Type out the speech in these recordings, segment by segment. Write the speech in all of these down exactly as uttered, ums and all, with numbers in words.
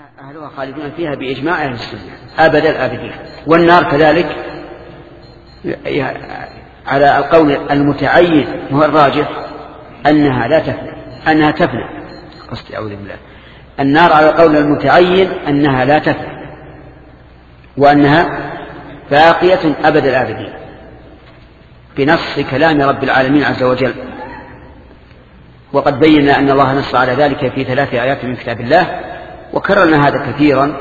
أهلها خالدون فيها بإجماع أهل السنة أبد الآبدين. والنار كذلك على القول المتعين وهو الراجح أنها لا تفنى، أنها تفنى قصدي أعوذ بالله، النار على القول المتعين أنها لا تفنى وأنها باقية أبد الآبدين بنص كلام رب العالمين عز وجل. وقد بينا أن الله نص على ذلك في ثلاث آيات من كتاب الله، وكررنا هذا كثيرا،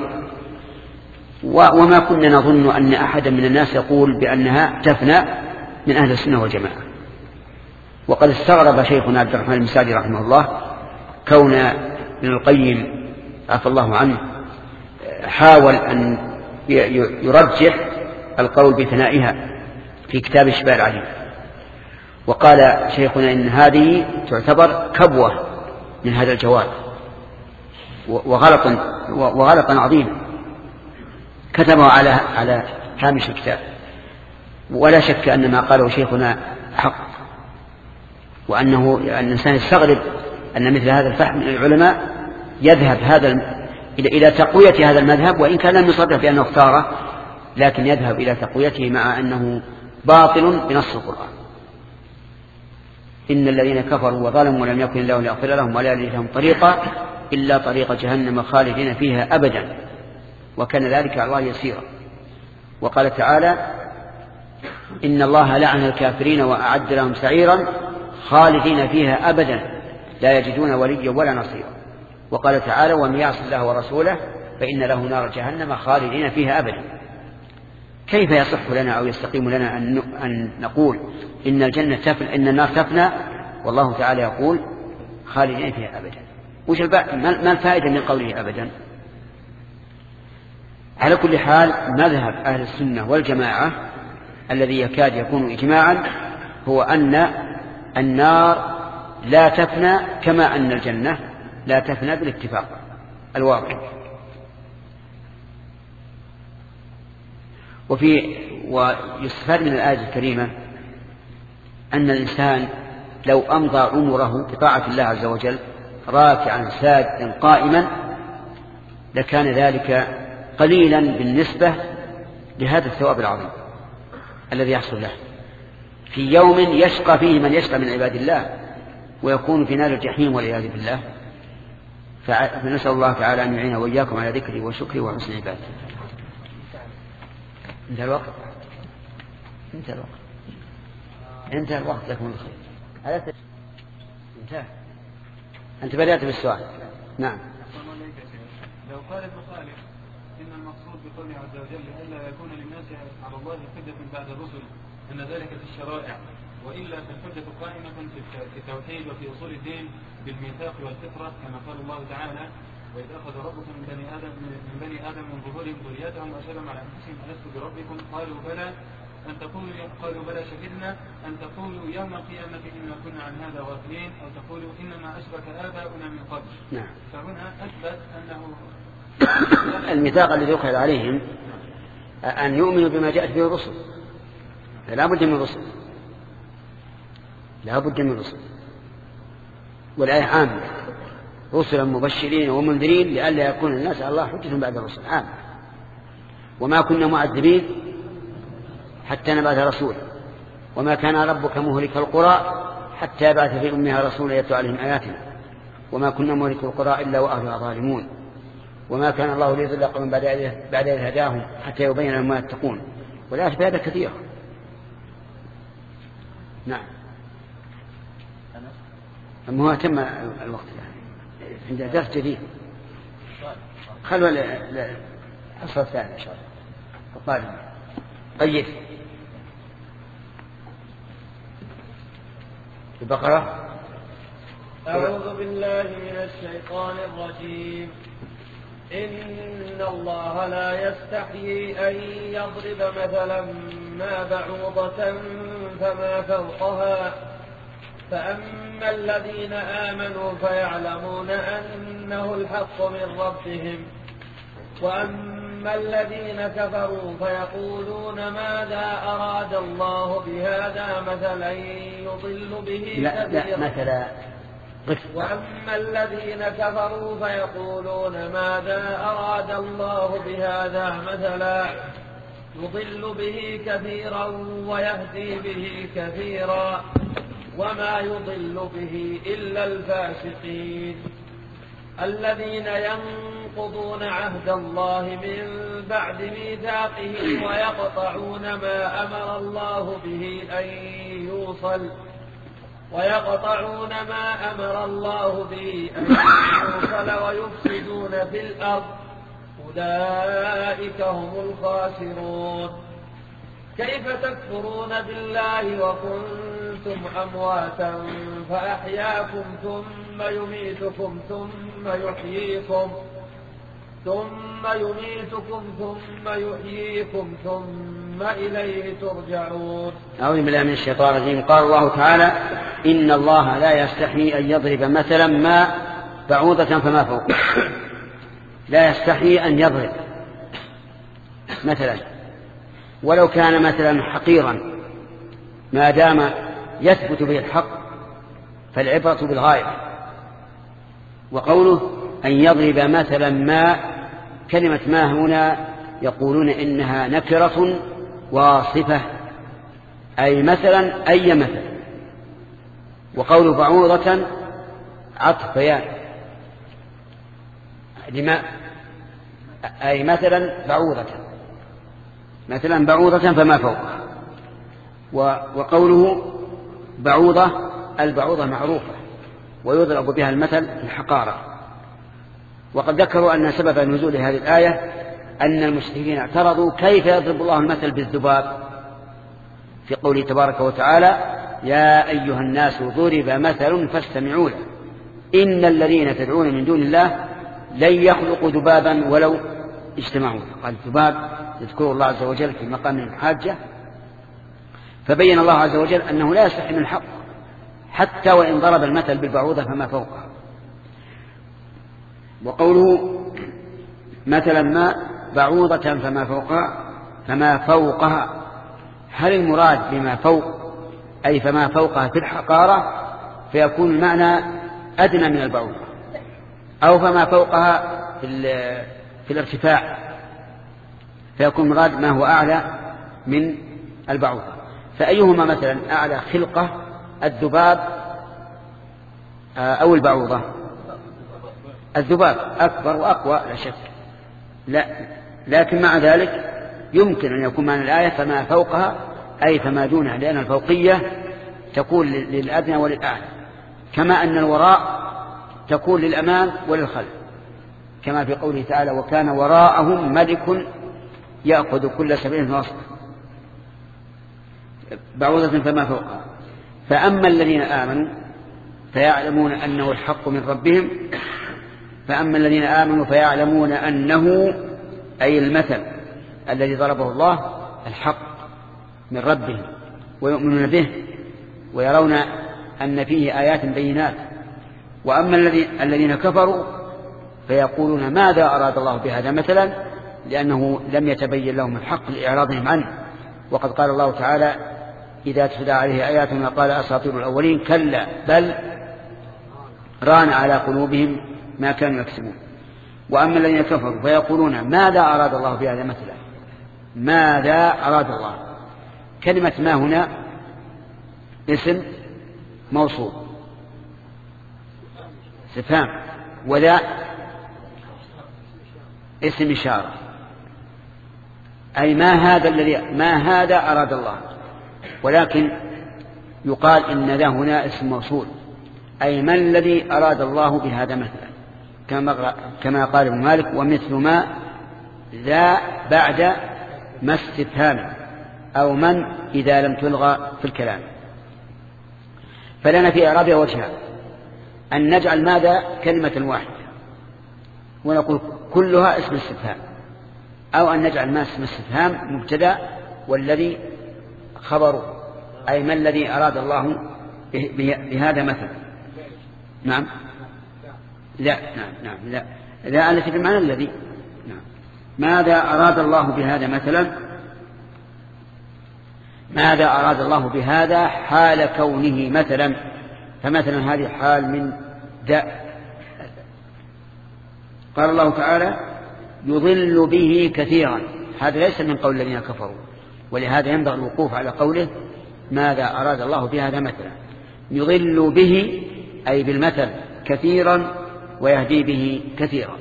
وما كنا نظن أن أحدا من الناس يقول بأنها تفنى من أهل السنة والجماعة. وقد استغرب شيخنا عبد الرحمن المساعدي رحمه الله كون ابن القيم عفى الله عنه حاول أن يرجح القول بثنائها في كتاب الشفاء العليم، وقال شيخنا إن هذه تعتبر كبوة من هذا الجواب وغلطا وغلطا عظيما كتبه على على هامش الكتاب. ولا شك أن ما قاله شيخنا حق، وأنه أن الإنسان يستغرب أن مثل هذا الفهم من العلماء يذهب هذا إلى تقوية هذا المذهب، وإن كان لم يصرح بأنه اختاره، لكن يذهب إلى تقويته مع أنه باطل بنص القرآن. إن الذين كفروا وظلموا ولم يكن الله ليغفر لهم ولا يهديهم طريقا إلا طريق جهنم خالدين فيها أبدا وكان ذلك على الله يسيرا. وقال تعالى إن الله لعن الكافرين وأعد لهم سعيرا خالدين فيها أبدا لا يجدون وليا ولا نصيرا. وقال تعالى ومن يعص الله ورسوله فإن له نار جهنم خالدين فيها أبدا. كيف يصح لنا أو يستقيم لنا أن نقول إن الجنة تفنى إن النار تفنى والله تعالى يقول خالدين فيها أبدا؟ وش ما الفائدة من قوله أبدا؟ على كل حال مذهب أهل السنة والجماعة الذي يكاد يكون إجماعا هو أن النار لا تفنى كما أن الجنة لا تفنى بالاتفاق الواقع. وفي ويستفاد من الآية الكريمة أن الإنسان لو أمضى عمره بطاعة الله عز وجل راكعا ساجدا قائما لكان ذلك قليلا بالنسبة لهذا الثواب العظيم الذي يحصل له في يوم يشقى فيه من يشقى من عباد الله ويكون في نار الجحيم والعياذ بالله. فنسأل الله تعالى أن يعين وإياكم على ذكره وشكره وحسن عبادته. انتهى الوقت انتهى الوقت انتهى الوقت لكم الخير. انتهى. أنت بدأت بالسؤال. نعم. لو قال المخالف إن المقصود بقوله عز وجل ألا يكون للناس على الله حجة بعد الرسل أن ذلك في الشرائع وإلا فالحجة قائمة في التوحيد وفي أصول الدين بالميثاق والفطرة كما قال الله تعالى وإذ أخذ ربكم من بني آدم من بني آدم من ظهورهم ذريتهم وأشهدهم على أنفسهم ألست بربكم قالوا بلى أن تقولوا قالوا بلى شهدنا أن تقولوا يوم القيامة إنا كنا عن هذا غافلين أو تقولوا إنما أشرك آباؤنا من قبل. نعم. فهنا أثبت أنه الميثاق الذي يؤخذ عليهم أن يؤمنوا بما جاءت به الرسل، لا بد من الرسل لا بد من الرسل والآية عامة رسلا مبشرين ومنذرين لئلا يكون الناس على الله حجة بعد الرسل عام. وما كنا معذبين حتى نبعث رسولا وما كان ربك مهلك القرى حتى يبعث في أمها رسولا يتلو عليهم آياتنا وما كنا مهلك القرى إلا وأهلها ظالمون وما كان الله ليضل قوما بعد إذ هداهم حتى يبين لهم ما يتقون. والآيات في هذا كثيرة. نعم. أما هو تم الوقت عند درس جديد خلوا الحصة الثانية إن شاء الله القادم. قيد البقرة. أعوذ بالله من الشيطان الرجيم. إن الله لا يستحيي أن يضرب مثلا ما بعوضة فما فوقها فأما الذين آمنوا فيعلمون أنه الحق من ربهم وأما الذين كفروا فيقولون ماذا أراد الله بهذا مثلا يضل به لا, لا مثلا وأما الذين كفروا فيقولون ماذا أراد الله بهذا مثلا يضل به كثيرا ويهدي به كثيرا وما يضل به إلا الفاسقين الذين ينقضون عهد الله من بعد ميثاقه ويقطعون ما أمر الله به أن يوصل ويقطعون ما أمر الله به أن يوصل ويفسدون في الأرض أولئك هم الخاسرون كيف تكفرون بالله وكنتم أمواتا فأحياكم ثم يميتكم ثم يحييكم ثم يميتكم ثم يحييكم ثم إليه ترجعون. أعوذ بالله من الشيطان الرجيم. قال الله تعالى إن الله لا يستحيي أن يضرب مثلا ما بعوضة فما فوق. لا يستحيي أن يضرب مثلا ولو كان مثلا حقيرا ما دام يثبت به الحق فالعبرة بالغاية. وقوله أن يضرب مثلا ما، كلمة ما هنا يقولون إنها نكرة واصفة أي مثلا أي مثل. وقول بعوضة عطف بيان لما أي مثلا بعوضة مثلا بعوضة فما فوقها. وقوله بعوضة البعوضة معروفة ويضرب بها المثل في الحقارة. وقد ذكروا أن سبب نزول هذه الآية أن المشركين اعترضوا كيف يضرب الله المثل بالذباب في قوله تبارك وتعالى يا أيها الناس ضرب مثل فاستمعوا له إن الذين تدعون من دون الله لن يخلقوا ذبابا ولو اجتمعوا. قال الذباب يذكر الله عز وجل في مقام الحاجة، فبين الله عز وجل أنه لا يستحي من الحق حتى وإن ضرب المثل بالبعوضة فما فوقها. وقوله مثلا ما بعوضة فما فوقها فما فوقها، هل المراد بما فوق أي فما فوقها في الحقارة فيكون المعنى أدنى من البعوضة، أو فما فوقها في, في الارتفاع فيكون المراد ما هو أعلى من البعوضة؟ فأيهما مثلا أعلى خلقة الذباب أو البعوضة؟ الذباب أكبر وأقوى لا شك، لا لكن مع ذلك يمكن أن يكون معنى الآية فما فوقها أي فما دونها، لأن الفوقية تكون للأدنى وللأعلى، كما أن الوراء تكون للأمام وللخلف، كما في قوله تعالى وكان وراءهم ملك يأخذ كل سبيل نصر بعوضة فما فوقها. فأما الذين آمنوا فيعلمون أنه الحق من ربهم فأما الذين آمنوا فيعلمون أنه أي المثل الذي ضربه الله الحق من ربهم ويؤمنون به ويرون أن فيه آيات بينات. وأما الذين كفروا فيقولون ماذا أراد الله بهذا مثلا، لأنه لم يتبين لهم الحق لإعراضهم عنه. وقد قال الله تعالى إذا تتلى عليه آياتنا قال أساطير الأولين كلا بل ران على قلوبهم ما كانوا يكسبون. وأما الذين كفروا فيقولون ماذا أراد الله بهذا مثلا، ماذا أراد الله. كلمة ما هنا اسم موصول استفهام، وذا اسم إشارة، أي ما هذا الذي ما هذا أراد الله. ولكن يقال إن ذا هنا اسم موصول أي ما الذي أراد الله بهذا مثلا، كما كما قال ابن مالك ومثل ما ذا بعد ما استفهام أو من إذا لم تلغى في الكلام. فلنا في إعرابها وجهان: أن نجعل ماذا كلمة واحدة ونقول كلها اسم استفهام، أو أن نجعل ما اسم استفهام مبتدأ والذي خبره أي ما الذي أراد الله بهذا مثلا. نعم لا نعم نعم لا لا التي بمعنى الذي. نعم ماذا أراد الله بهذا مثلا، ماذا أراد الله بهذا حال كونه مثلا، فمثلا هذه حال من الداء. قال الله تعالى يضل به كثيرا، هذا ليس من قول الذين كفروا، ولهذا ينبغي الوقوف على قوله ماذا أراد الله بهذا مثلا. يضل به أي بالمثل كثيرا ويهدي به كثيرا.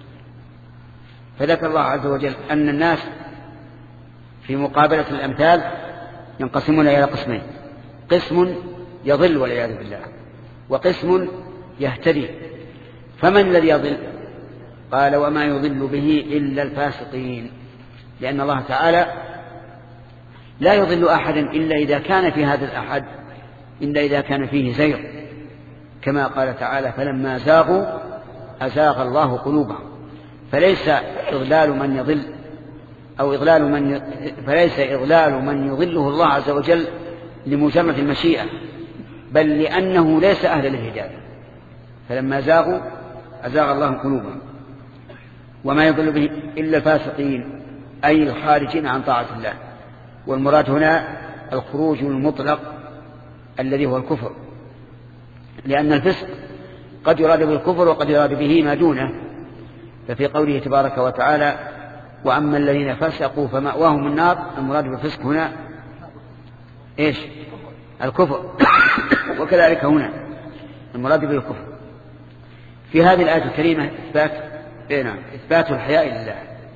فذكر الله عز وجل أن الناس في مقابلة الأمثال ينقسمون إلى قسمين: قسم يضل والعياذ بالله، وقسم يهتدي. فمن الذي يضل؟ قال وما يضل به إلا الفاسقين، لأن الله تعالى لا يضل أحدا إلا إذا كان في هذا الأحد إلا إذا كان فيه زيغ، كما قال تعالى فلما زاغوا أزاغ الله قلوبهم. فليس إضلال من يضل أو إضلال من فليس إضلال من يضله الله عز وجل لمجرد المشيئة، بل لأنه ليس أهلا للهداية. فلما زاغوا أزاغ الله قلوبهم. وما يضل به إلا الفاسقين أي الخارجين عن طاعة الله. والمراد هنا الخروج المطلق الذي هو الكفر، لأن الفسق قد يراد بالكفر وقد يراد به ما دونه. ففي قوله تبارك وتعالى وأما الذين فسقوا فمأواهم النار، المراد بالفسق هنا إيش؟ الكفر. وكذلك هنا المراد بالكفر. في هذه الآية الكريمة إثبات إثبات الحياء لله،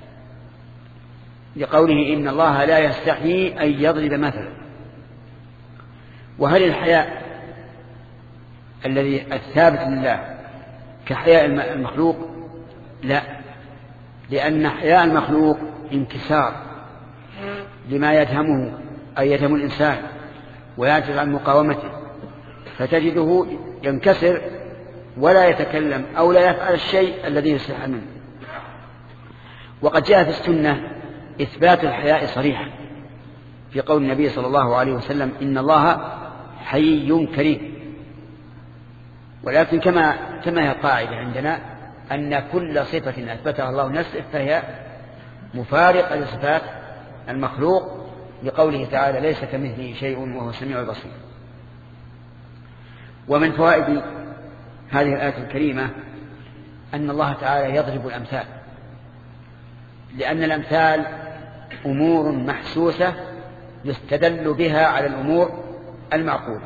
لقوله إن الله لا يستحيي أن يضرب مثلا. وهل الحياء الذي الثابت لله كحياء المخلوق؟ لا، لأن حياء المخلوق انكسار لما يدهمه أي يدهم الإنسان ويعجز عن مقاومته، فتجده ينكسر ولا يتكلم أو لا يفعل الشيء الذي يستحى منه. وقد جاء في السنة إثبات الحياء صريحا في قول النبي صلى الله عليه وسلم إن الله حي كريم. ولكن كما كما هي قاعدة عندنا أن كل صفة أثبتها الله نفسه فهي مفارقة لصفات المخلوق، لقوله تعالى ليس كمثله شيء وهو السميع البصير. ومن فوائد هذه الآية الكريمة أن الله تعالى يضرب الأمثال، لأن الأمثال أمور محسوسة يستدل بها على الأمور المعقولة.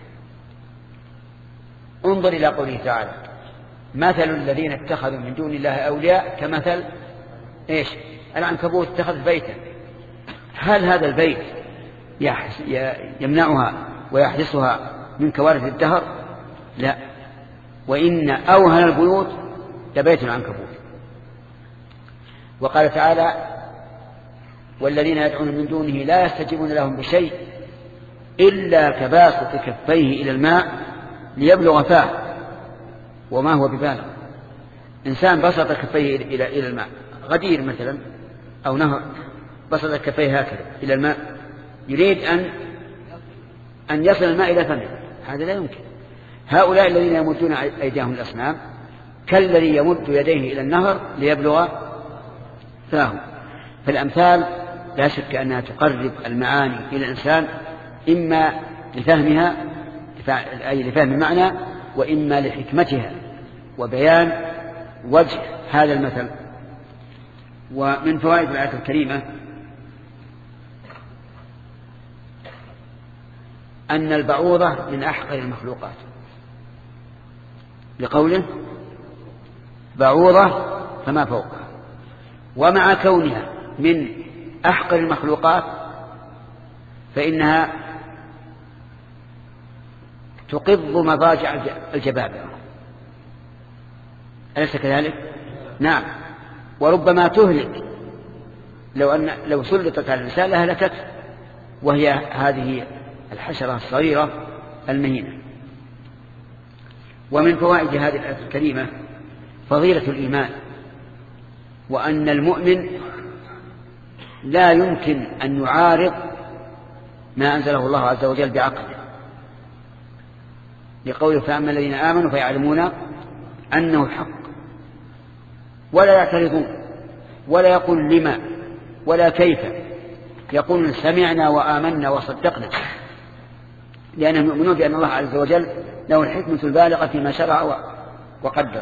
انظر إلى قوله تعالى مثل الذين اتخذوا من دون الله أولياء كمثل إيش؟ العنكبوت اتخذ بيتا. هل هذا البيت يمنعها ويحدثها من كوارث الدهر؟ لا، وإن أوهن البيوت لبيت العنكبوت. وقال تعالى والذين يدعون من دونه لا يستجيبون لهم بشيء إلا كباسط كفيه إلى الماء ليبلغ فاه وما هو ببالغ. إنسان بسط كفيه إلى إلى الماء، غدير مثلا أو نهر، بسط كفيه هكذا إلى الماء يريد أن أن يصل الماء إلى فمه، هذا لا يمكن. هؤلاء الذين يمدون أيديهم الأصنام كالذي يمد يديه إلى النهر ليبلغ فاه. فالأمثال لا شك أنها تقرب المعاني إلى الإنسان، إما لفهمها أي لفهم المعنى، وإما لحكمتها وبيان وجه هذا المثل. ومن فوائد الآية الكريمة أن البعوضة من أحقر المخلوقات، لقوله بعوضة فما فوقها. ومع كونها من أحقر المخلوقات فإنها تقض مضاجع الجبابرة، أليس كذلك؟ نعم. وربما تهلك لو أن لو سلطت على الإنسان لهلكت، وهي هذه الحشرة الصغيرة المهينة. ومن فوائد هذه الآية الكريمة فضيلة الإيمان، وأن المؤمن لا يمكن أن يعارض ما أنزله الله عز وجل بعقله، لقوله فأما الذين آمنوا فيعلمون أنه الحق، ولا يعترضون ولا يقول لما ولا كيف، يقول سمعنا وآمنا وصدقنا، لأنهم يؤمنون بأن الله عز وجل له الحكمة البالغة فيما شرع وقدر.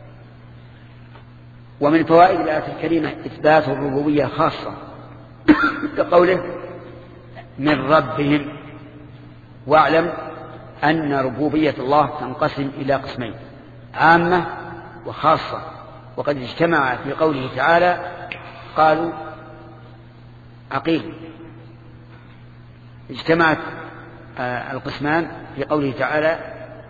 ومن فوائد الآية الكريمة إثبات الربوبية خاصة كقوله من ربهم. واعلم أن ربوبية الله تنقسم إلى قسمين: عامة وخاصة. وقد اجتمع في قوله تعالى قالوا عقيل. اجتمعت القسمان في قوله تعالى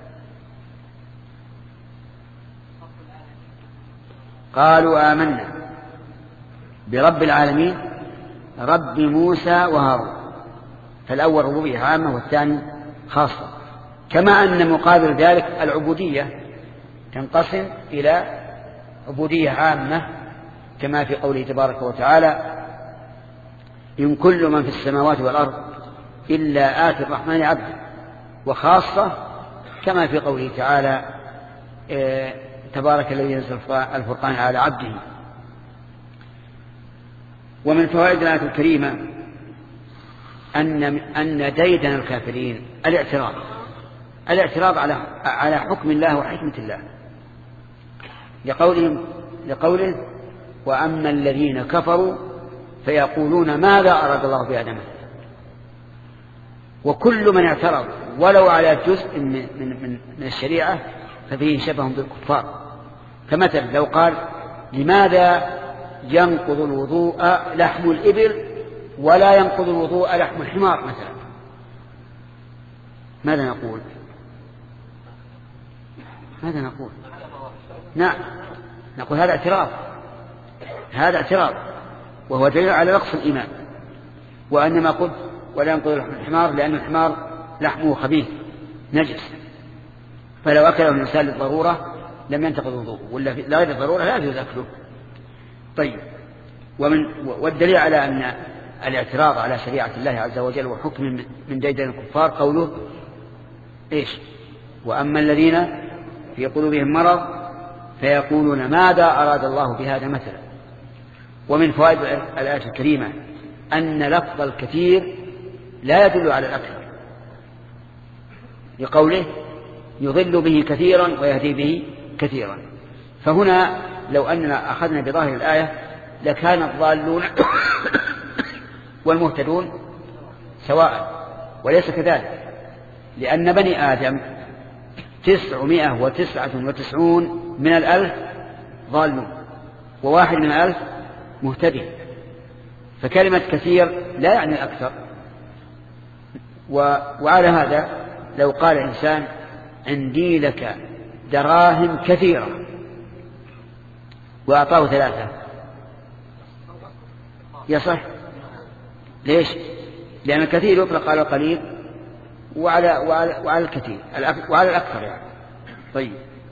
قالوا آمنا برب العالمين رب موسى وهارون. فالأول ربوبية عامة والثاني خاصة. كما أن مقابل ذلك العبودية تنقسم إلى عبودية عامة كما في قوله تبارك وتعالى إن كل من في السماوات والأرض إلا آتي الرحمن عبدا. وخاصة كما في قوله تعالى تبارك الذي ينزل الفرقان على عبده. ومن فوائد الآية الكريمة أن أن ديدن الكافرين الاعتراض الاعتراض على على حكم الله وحكمة الله، لقولهم لقوله وأما الذين كفروا فيقولون ماذا أراد الله بهذا مثلا. وكل من اعترض ولو على جزء من, من, من الشريعة ففيه شبه بالكفار. فمثلا لو قال لماذا ينقض الوضوء لحم الإبل ولا ينقض الوضوء لحم الحمار مثلا، ماذا نقول؟ ماذا نقول؟ نعم نقول هذا اعتراض هذا اعتراض وهو دليل على نقص الإيمان. وأنما قلت ولا ينقض لحم الحمار لأن الحمار لحمه خبيث نجس، فلو أكله الإنسان للضرورة لم ينتقض الوضوء، ولا لا غير الضرورة لا يجوز أكله. طيب، ومن والدليل على أن الاعتراض على شريعة الله عز وجل وحكم من ديدن الكفار قوله إيش وأما الذين في قلوبهم مرض فيقولون ماذا أراد الله بهذا مثلا. ومن فوائد الآية الكريمة أن لفظ الكثير لا يدل على الأكثر، لقوله يضل به كثيرا ويهدي به كثيرا. فهنا لو أننا أخذنا بظاهر الآية لكان الضالون والمهتدون سواء، وليس كذلك، لأن بني آدم تسعمائة وتسعة وتسعون من الألف ضالون وواحد من الألف مهتدي. فكلمة كثير لا يعني الأكثر. وعلى هذا لو قال إنسان عندي لك دراهم كثيرة وأعطاه ثلاثة يصح؟ ليش؟ لأن الكثير يطلق على القليل وعلى, وعلى, وعلى الكثير وعلى الأكثر يعني. طيب،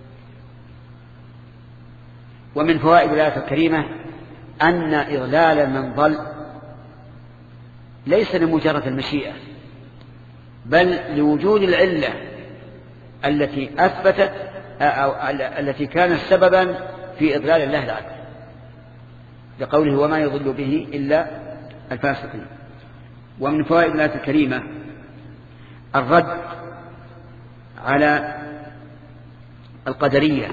ومن فوائد الآية الكريمة أن إضلال من ضل ليس لمجرد المشيئة، بل لوجود العلة التي أثبتت أو التي كانت سببا في إضلال الله العبد، لقوله وما يضل به إلا الفاسقين. ومن فوائد الآية الكريمة الرد على القدرية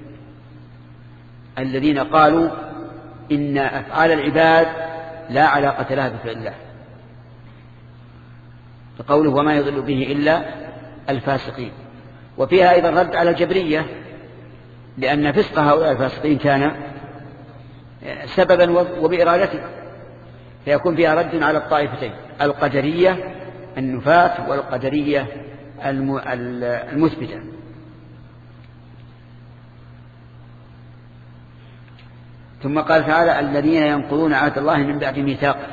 الذين قالوا إن أفعال العباد لا علاقة لها بفعل الله، فقوله وما يضل به إلا الفاسقين. وفيها أيضا رد على الجبرية، لأن فسق هؤلاء الفاسقين كان سببا وبإرادته، فيكون فيها رد على الطائفتين القدرية النفاة والقدرية المثبتة. ثم قال تعالى الذين ينقضون عهد الله من بعد ميثاقه،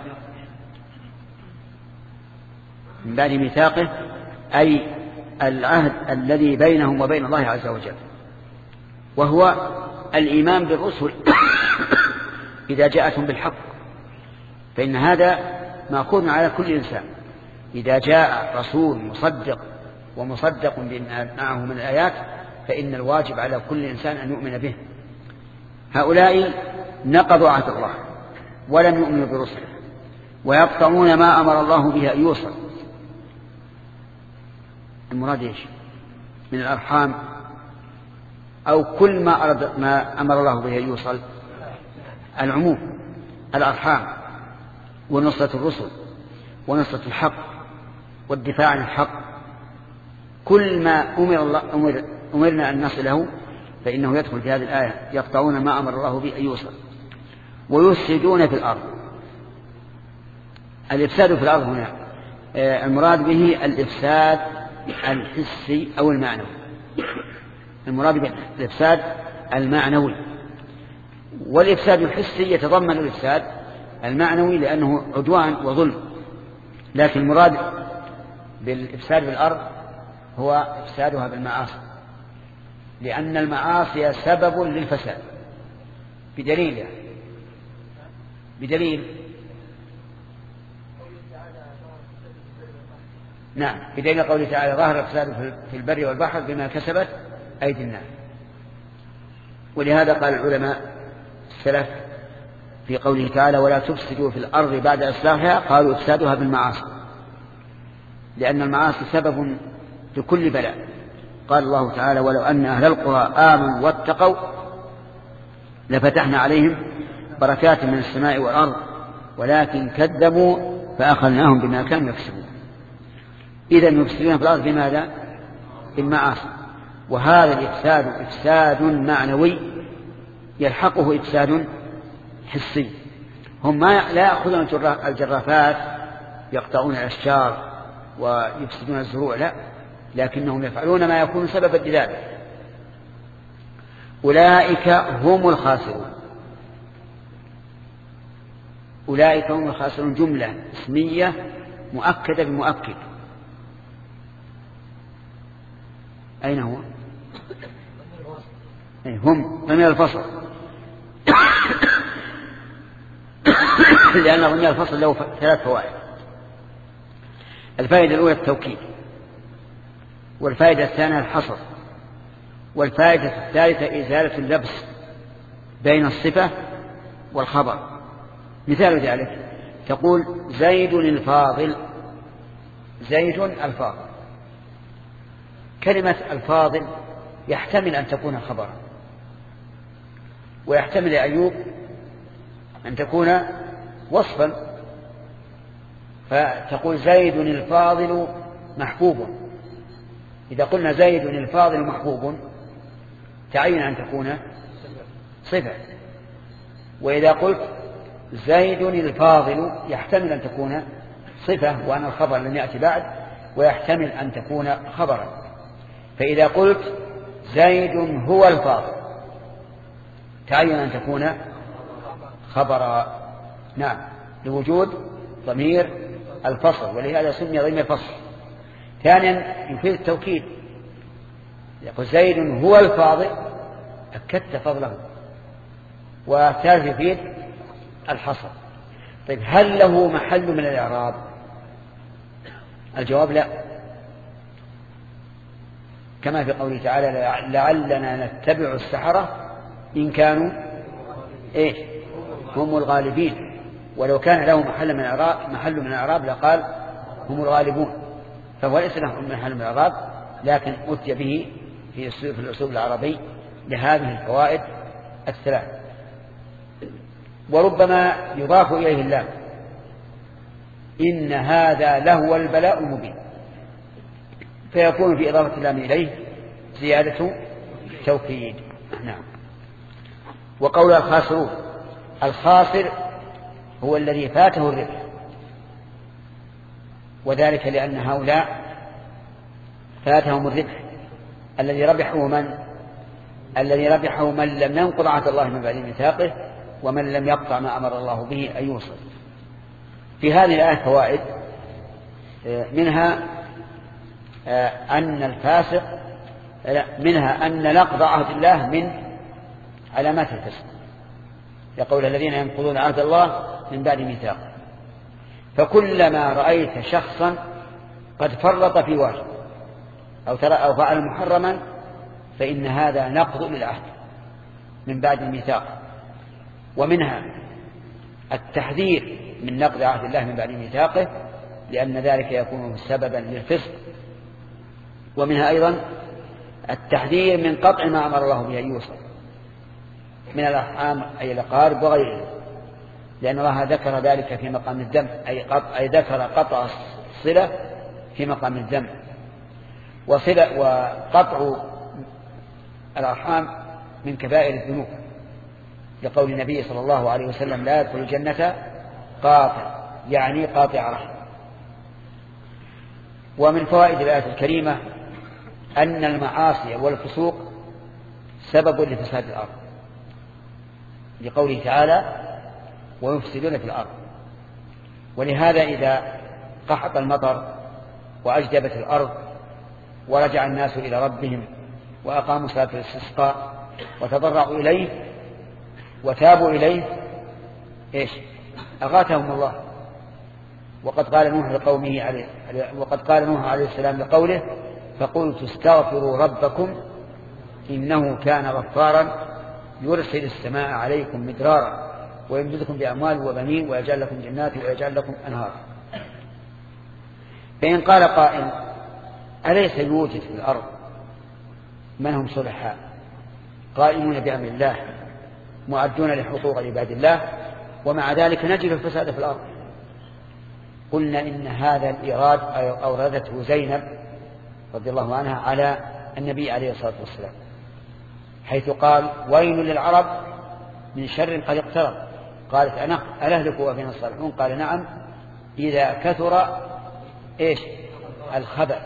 من بعد ميثاقه أي العهد الذي بينهم وبين الله عز وجل، وهو الإيمان بالرسل إذا جاءتهم بالحق، فإن هذا مأخوذ على كل إنسان. إذا جاء رسول مصدق ومصدق بما معه من الآيات فإن الواجب على كل إنسان أن يؤمن به. هؤلاء نقضوا عهد الله ولم يؤمنوا برسله ويقطعون ما أمر الله به أن يوصل. المراد إيش؟ من الأرحام أو كل ما, أرد ما أمر الله به يوصل؟ العموم، الأرحام ونصرة الرسل ونصرة الحق والدفاع عن الحق، كل ما أمر الله أمر أمرنا أن نصله فإنه يدخل في هذه الآية. يقطعون ما أمر الله به أن يوصل ويفسدون في الأرض. الإفساد في الأرض هنا المراد به الإفساد الحسي أو المعنوي. المراد بالإفساد المعنوي، والإفساد الحسي يتضمن الإفساد المعنوي لأنه عدوان وظلم، لكن المراد بالإفساد في الأرض هو إفسادها بالمعاصي، لأن المعاصي سبب للفساد. بدليل يعني بدليل نعم بدليل قوله تعالى ظهر الفساد في البر والبحر بما كسبت أيدي الناس. ولهذا قال العلماء السلف في قوله تعالى ولا تفسدوا في الأرض بعد إصلاحها، قالوا إفسادها بالمعاصي، لأن المعاصي سبب لكل بلاء. قال الله تعالى ولو أن أهل القرى آمنوا واتقوا لفتحنا عليهم بركات من السماء والأرض ولكن كذبوا فأخذناهم بما كانوا يكسبون. إذن يفسدون في الأرض بماذا؟ بالمعاصي. وهذا الإفساد إفساد معنوي يلحقه إفساد حسي. هم ما لا يأخذون الجرافات يقطعون الأشجار ويفسدون الزروع، لا، لكنهم يفعلون ما يكون سببا لذلك. أولئك هم الخاسرون. أولئك هم الخاسرون جملة اسمية مؤكدة بمؤكد. أين هو؟ أي هم ضمير الفصل لأن ضمير الفصل له ثلاث فوائد. الفائدة الأولى التوكيد، والفائدة الثانية الحصر، والفائدة الثالثة إزالة اللبس بين الصفة والخبر. مثال ذلك تقول زيد الفاضل. زيد الفاضل، كلمة الفاضل يحتمل أن تكون خبرا، ويحتمل أيوب أن تكون وصفا، فتقول زيد الفاضل محبوب. إذا قلنا زيد الفاضل محبوب تعين أن تكون صفة. وإذا قلت زيد الفاضل يحتمل أن تكون صفة وأن الخبر لم يأتي بعد، ويحتمل أن تكون خبرا. فإذا قلت زيد هو الفاضل تعين أن تكون خبرا، نعم، لوجود ضمير الفصل، ولهذا سمي ضمير الفصل. ثانيا يفيد التوكيد، يقول زيد هو الفاضل أكدت فضله. والثالث يفيد الحصر. طيب هل له محل من الإعراب؟ الجواب لا، كما في قوله تعالى لعلنا نتبع السحرة إن كانوا إيه هم الغالبين. ولو كان له محل من الإعراب محل من الإعراب لقال هم الغالبون، فهو ليس له محل من الإعراب، لكن أتي به في في الأسلوب العربي لهذه الفوائد الثلاث. وربما يضاف إليه اللام، إن هذا لهو البلاء المبين، فيكون في إضافة اللام إليه زيادة توكيد. نعم. وقول الخاسرون، الخاسر هو الذي فاته الربح، وذلك لأن هؤلاء فاتهم الربح. الذي ربحه من؟ الذي ربحه من لم ينقض عهد الله من بعد ميثاقه، ومن لم يقطع ما أمر الله به أن يوصل. في هذه الآية فوائد، منها أن الفاسق منها أن نقض عهد الله من علامات الفسق، يقول الذين ينقضون عهد الله من بعد ميثاقه. فكلما رأيت شخصا قد فرط في واجب أو ترى أو فعل محرما فإن هذا نقض للعهد من بعد الميثاق. ومنها التحذير من نقض عهد الله من بعد ميثاقه، لأن ذلك يكون سببا للفسق. ومنها أيضا التحذير من قطع ما أمر الله به أن يوصل من الأرحام أي الأقارب وغيرهم، لأن الله ذكر ذلك في مقام الذم، أي, أي ذكر قطع الصلة في مقام الذم. وصلة وقطع الأرحام من كبائر الذنوب، لقول النبي صلى الله عليه وسلم لا يدخل الجنة قاطع، يعني قاطع رحم. ومن فوائد الآية الكريمة أن المعاصي والفسوق سبب لفساد الأرض، لقوله تعالى ويفسدون في الأرض. ولهذا إذا قحط المطر وأجدبت الأرض ورجع الناس إلى ربهم وأقاموا صلاة الاستسقاء وتضرعوا إليه وتابوا إليه إيش؟ أغاثهم الله. وقد قال نوح لقومه عليه وقد قال نوح عليه السلام لقوله فقلت استغفروا ربكم إنه كان غفارا يرسل السماء عليكم مدرارا ويمددكم بأموال وبنين ويجعل لكم جنات ويجعل لكم أنهارا. فإن قال قائل أليس يوجد في الأرض من هم صلحاء قائمون بأمر الله معدون لحقوق عباد الله ومع ذلك نجد الفساد في الأرض؟ قلنا إن هذا الإيراد أوردته زينب رضي الله عنها على النبي عليه الصلاة والسلام، حيث قال ويل للعرب من شر قد اقترب، قالت أنا ألهلك وفينا الصالحون؟ قال نعم إذا كثر إيش الخبث.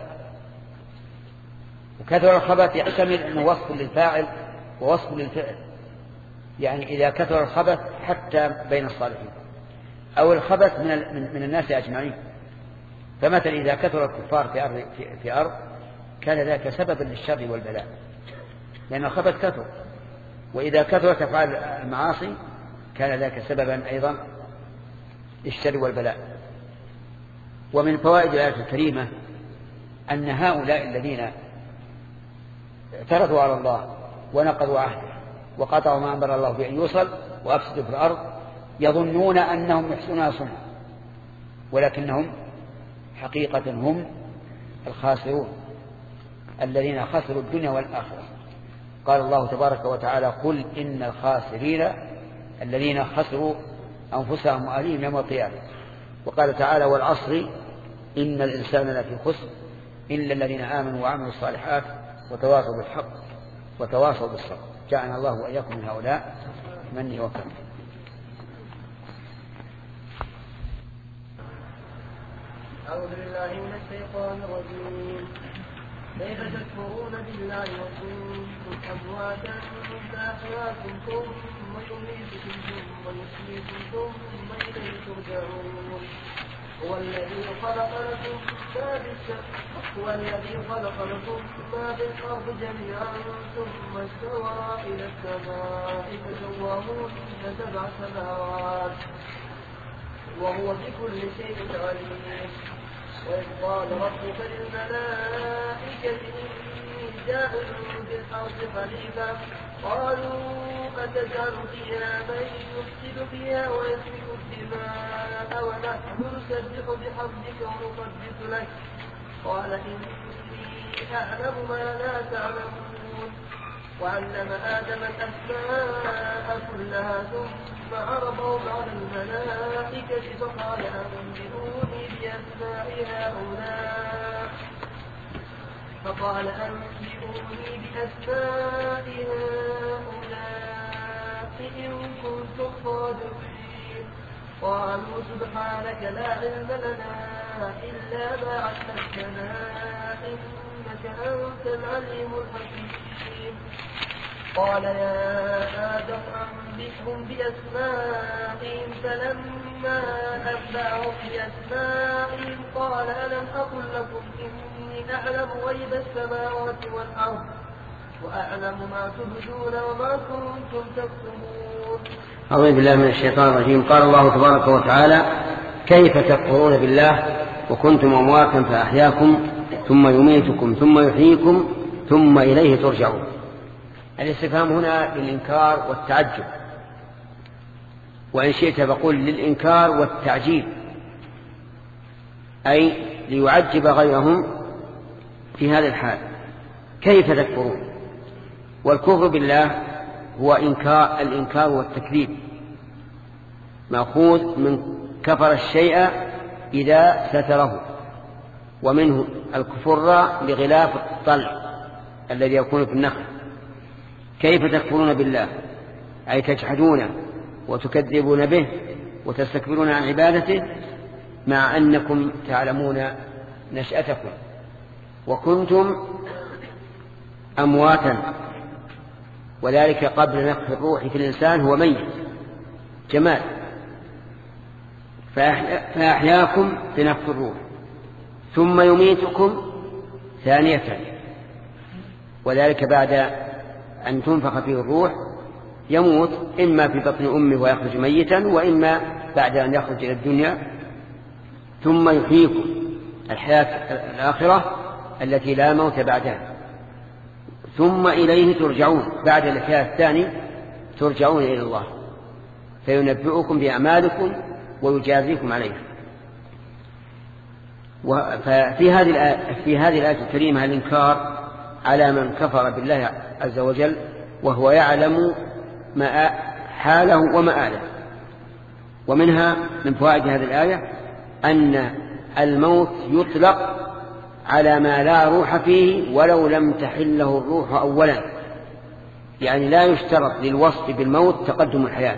وكثر الخبث يحتمل أنه وصف للفاعل ووصف للفعل، يعني إذا كثر الخبث حتى بين الصالحين أو الخبث من, من الناس أجمعين. فمثلا إذا كثر الكفار في أرض, في, في أرض كان ذلك سببا للشر والبلاء، لأن الخبث كثر. وإذا كثرت أفعال المعاصي كان ذلك سببا أيضا للشر والبلاء. ومن فوائد الآية الكريمة أن هؤلاء الذين اعترضوا على الله ونقضوا عهده وقطعوا ما أمر الله بأن يوصل وأفسدوا في الأرض يظنون أنهم يحسنون صنعا، ولكنهم حقيقة هم الخاسرون الذين خسروا الدنيا والآخرة. قال الله تبارك وتعالى قل إن الخاسرين الذين خسروا أنفسهم وأهليهم يوم القيامة. وقال تعالى والعصر إن الإنسان لفي خسر إلا الذين آمنوا وعملوا الصالحات وتواصوا بالحق وتواصوا بالصبر. جعلنا الله وإياكم من هؤلاء من يوفق. أعوذ بالله من الشيطان الرجيم. كيف تكفرون بالله وكنتم أمواتا فأحياكم ثم يميتكم ثم يحييكم ثم إليه ترجعون. هو الذي خلق لكم ما هو الذي خلق لكم ما في الأرض جميعا ثم استوى إلى السماء فسواهن سبع سماوات وهو بكل شيء عليم. وإذ قال ربك للملائكة إني جاعل في الأرض خليفة قالوا أتجعل فيها من يفسد فيها ويسفك الدماء ونحن نسبح بحمدك ونقدس لك قال إني أعلم ما لا تعلمون. وعلم آدم الأسماء كلها ثم عرضهم على الملائكة فقال أنبئوني بأسماء هؤلاء فقال أنبئوني بأسماء هؤلاء إن كنتم صادقين. قالوا سبحانك لا علم لنا إلا ما علمتنا إنك أنت العليم الحكيم. قال يا آدم أنبئهم بأسمائهم فلما أنبأهم بأسمائهم قال ألم أقل لكم إني أعلم غيب السماوات والأرض وأعلم ما تبدون وما كنتم تكتمون. أعوذ بالله من الشيطان الرجيم. قال الله تبارك وتعالى كيف تكفرون بالله وكنتم أمواتا فأحياكم ثم يميتكم ثم يحييكم ثم إليه ترجعون. الاستفهام هنا للإنكار والتعجب، وإن شئت فقل للإنكار والتعجيب، أي ليعجب غيرهم في هذا الحال. كيف تكفرون؟ والكفر بالله هو إنكار الإنكار والتكذيب، مأخوذ من كفر الشيء إذا ستره، ومنه الكفر بغلاف الطلع الذي يكون في النخل. كيف تكفرون بالله؟ أي تجحدونه وتكذبون به وتستكبرون عن عبادته مع أنكم تعلمون نشأتكم وكنتم أمواتا، وذلك قبل نفخ الروح في الإنسان هو ميت جمال، فأحياكم بنفخ الروح ثم يميتكم ثانية، وذلك بعد أن تنفخ فيه الروح يموت إما في بطن أمه ويخرج ميتا، وإما بعد أن يخرج إلى الدنيا، ثم يحييكم الحياة الآخرة التي لا موت بعدها، ثم إليه ترجعون. بعد الحياة الثانية ترجعون إلى الله فينبئكم بأعمالكم ويجازيكم عليها. ففي هذه الآية في هذه الآية الكريمة الإنكار على من كفر بالله عز وجل وهو يعلم ما حاله ومآله. ومنها من فوائد هذه الآية أن الموت يطلق على ما لا روح فيه ولو لم تحله الروح أولا، يعني لا يشترط للوصف بالموت تقدم الحياة،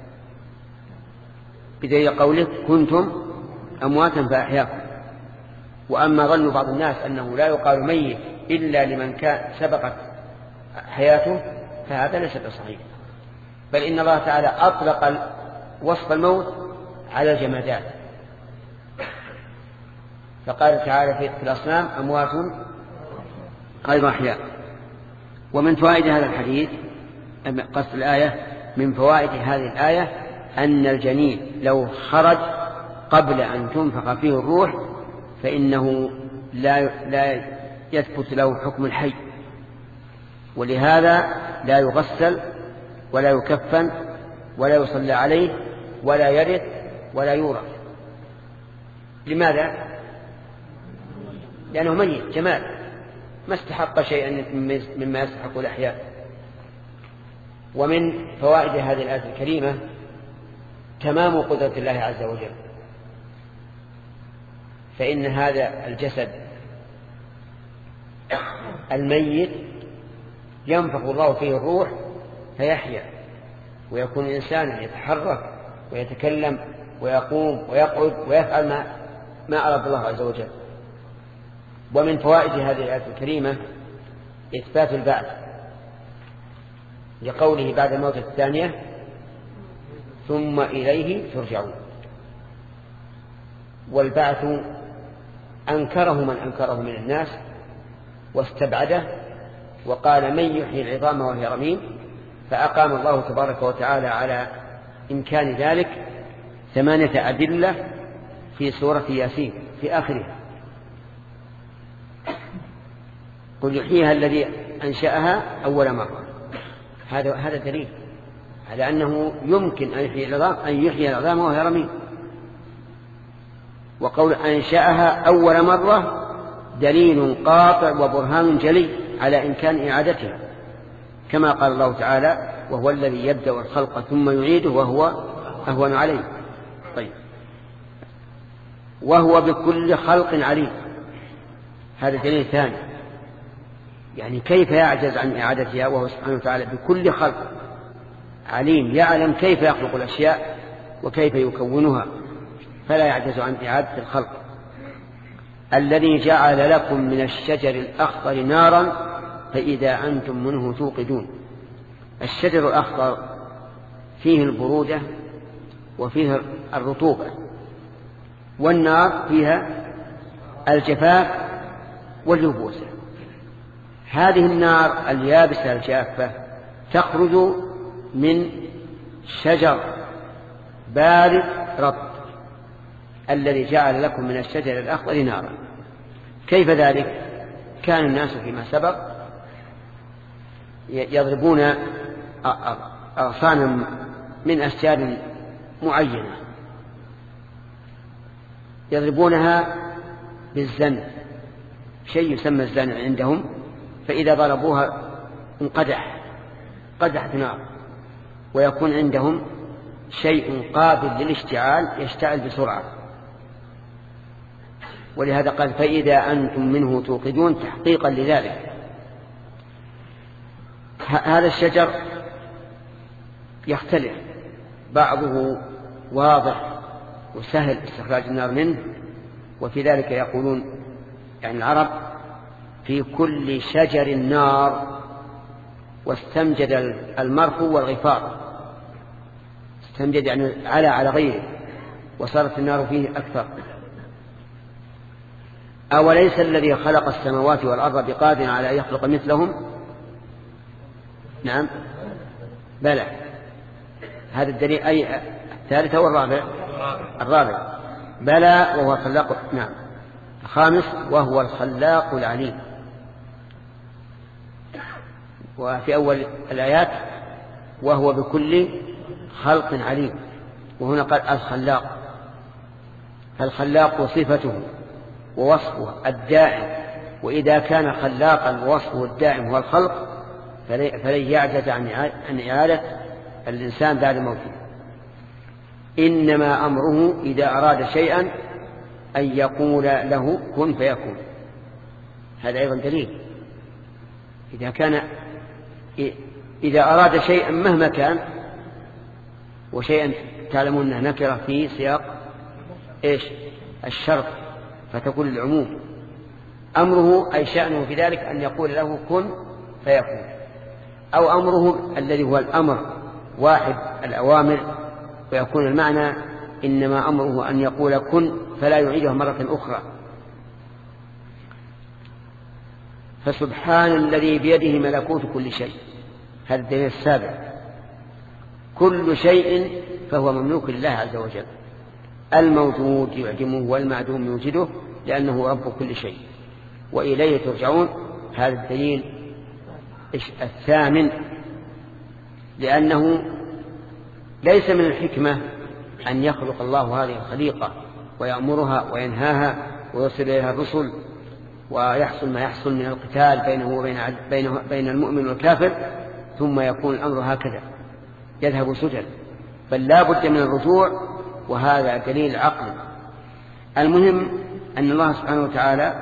بدليل قوله كنتم أمواتا فأحياكم. وأما ظن بعض الناس أنه لا يقال ميت إلا لمن كان سبقت حياته فهذا ليس بصحيح، بل إن الله تعالى أطلق وصف الموت على الجمادات، فقال تعالى في الأصنام أموات غير أحياء. ومن فوائد هذا الحديث قصد الآية من فوائد هذه الآية أن الجنين لو خرج قبل أن تنفخ فيه الروح فإنه لا لا يثبت له حكم الحي، ولهذا لا يغسل ولا يكفن ولا يصلى عليه ولا يرث ولا يورث. لماذا؟ لأنه ميت جمال ما استحق شيئا مما يستحق الأحياء. ومن فوائد هذه الآية الكريمة تمام قدرة الله عز وجل، فإن هذا الجسد الميت ينفخ الله فيه الروح فيحيا ويكون إنسانا يتحرك ويتكلم ويقوم ويقعد ويفعل ما, ما أراد الله عز وجل. ومن فوائد هذه الآية الكريمة إثبات البعث لقوله بعد الموت الثانية ثم إليه ترجعون. والبعث أنكره من أنكره من الناس واستبعده وقال من يحيي العظام وهي رميم، فأقام الله تبارك وتعالى على إمكان ذلك ثمانية أدلة في سورة ياسين في آخرها. قل يحييها الذي أنشأها أول مرة، هذا هذا دليل على أنه يمكن أن يحيي العظام أن يحيي العظام وهي رميم. وقول أنشأها أول مرة دليل قاطع وبرهان جلي على إمكان إعادتها، كما قال الله تعالى وهو الذي يبدأ الخلق ثم يعيده وهو أهون عليه. طيب، وهو بكل خلق عليم، هذا دليل ثاني، يعني كيف يعجز عن إعادتها وهو سبحانه وتعالى بكل خلق عليم، يعلم كيف يخلق الأشياء وكيف يكونها فلا يعجز عن إعادة الخلق. الذي جعل لكم من الشجر الأخضر نارا فإذا أنتم منه توقدون. الشجر الأخضر فيه البرودة وفيه الرطوبة، والنار فيها الجفاف واليبوسة. هذه النار اليابسة الجافة تخرج من شجر بارد رطب الذي جعل لكم من الشجر الأخضر نارا. كيف ذلك؟ كان الناس فيما سبق يضربون أغصانا من أشجار معينة يضربونها بالزن، شيء يسمى الزن عندهم، فإذا ضربوها انقدح قدحت نار، ويكون عندهم شيء قابل للاشتعال يشتعل بسرعة. ولهذا قال فإذا أنتم منه توقدون تحقيقا لذلك. هذا الشجر يختلف، بعضه واضح وسهل استخراج النار منه، وفي ذلك يقولون يعني العرب في كل شجر نار، واستمجد المرفو والغفار، استمجد يعني على على غيره، وصارت النار فيه أكثر. أوليس الذي خلق السماوات والأرض بقادر على أن يخلق مثلهم؟ نعم بلى. هذا الدليل أي الثالث أو الرابع؟ الرابع. بلى وهو الخلاق. نعم. الخامس وهو الخلاق العليم. وفي أول الآيات وهو بكل خلق عليم، وهنا قال الخلاق. فالخلاق صفته ووصفه الدائم، وإذا كان خلاقا ووصفه الدائم هو الخلق فلن يعجز عن إعادة الإنسان بعد موته. إنما أمره إذا أراد شيئا أن يقول له كن فيكون. هذا أيضا دليل. إذا كان إذا أراد شيئا مهما كان، وشيئا تعلمون أنه نكرة في سياق إيش الشرط فتكون العموم، أمره أي شأنه في ذلك أن يقول له كن فيكون. أو أمره الذي هو الأمر واحد الأوامر، ويكون المعنى إنما أمره أن يقول كن فلا يعيده مرة أخرى. فسبحان الذي بيده ملكوت كل شيء. هذا الدليل السابع. كل شيء فهو مملوك لله عز وجل، الموجود يعدمه والمعدوم يوجده، لأنه رب كل شيء وإليه ترجعون. هذا الدليل الثامن، لأنه ليس من الحكمة أن يخلق الله هذه الخليقة ويأمرها وينهاها ويرسل إليها الرسل ويحصل ما يحصل من القتال بينه وبين بين بين المؤمن والكافر، ثم يكون الأمر هكذا يذهب سجل، بل لا بد من الرجوع، وهذا دليل عقل. المهم أن الله سبحانه وتعالى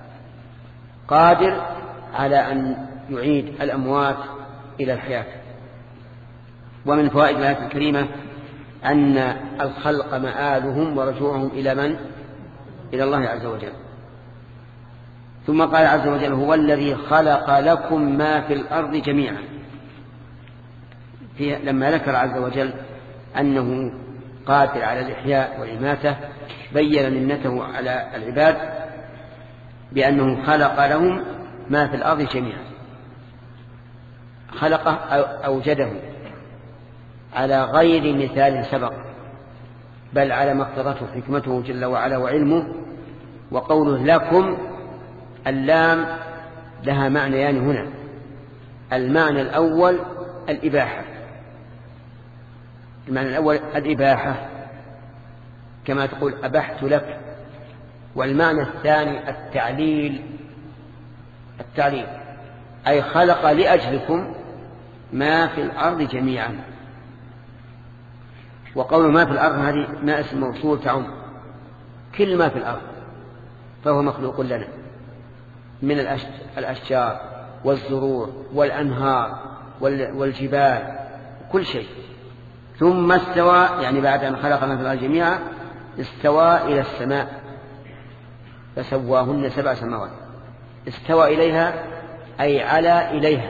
قادر على أن يعيد الأموات إلى الحياة. ومن فوائد الآية الكريمة أن الخلق مآلهم ورجوعهم إلى من؟ إلى الله عز وجل. ثم قال عز وجل هو الذي خلق لكم ما في الأرض جميعا. لما ذكر عز وجل أنه قادر على الإحياء والإماتة بين منته على العباد بأنه خلق لهم ما في الأرض جميعا. خلقه أوجده على غير مثال سبق، بل على ما اقتضته حكمته جل وعلا وعلمه. وقوله لكم اللام لها معنيان هنا. المعنى الأول الإباحة، المعنى الأول الإباحة كما تقول أبحت لك. والمعنى الثاني التعليل، التعليل أي خلق لأجلكم ما في الأرض جميعا. وقول ما في الأرض هذه ما اسم موصول تعم كل ما في الأرض، فهو مخلوق لنا من الأشجار والزروع والأنهار والجبال كل شيء. ثم استوى يعني بعد أن خلق ما في الأرض جميعا استوى إلى السماء فسواهن سبع سماوات. استوى إليها أي على إليها.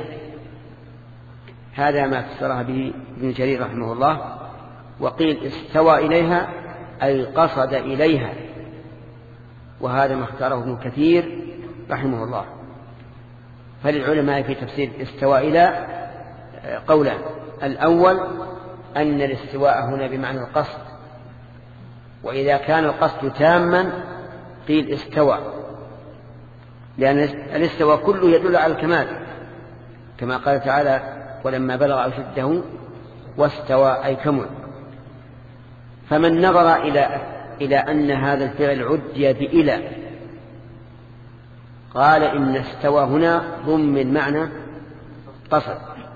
هذا ما فسرها به ابن جرير رحمه الله. وقيل استوى إليها أي قصد إليها، وهذا ما اختاره ابن كثير رحمه الله. فللعلماء في تفسير استوى إلى قولان. الأول أن الاستواء هنا بمعنى القصد، وإذا كان القصد تاما قيل استوى، لأن الاستواء كله يدل على الكمال، كما قال تعالى ولما بلغ أشده واستوى أي كمل. فمن نظر إلى إلى أن هذا الفعل عدي بإلى قال إن استوى هنا ضمن معنى قصد.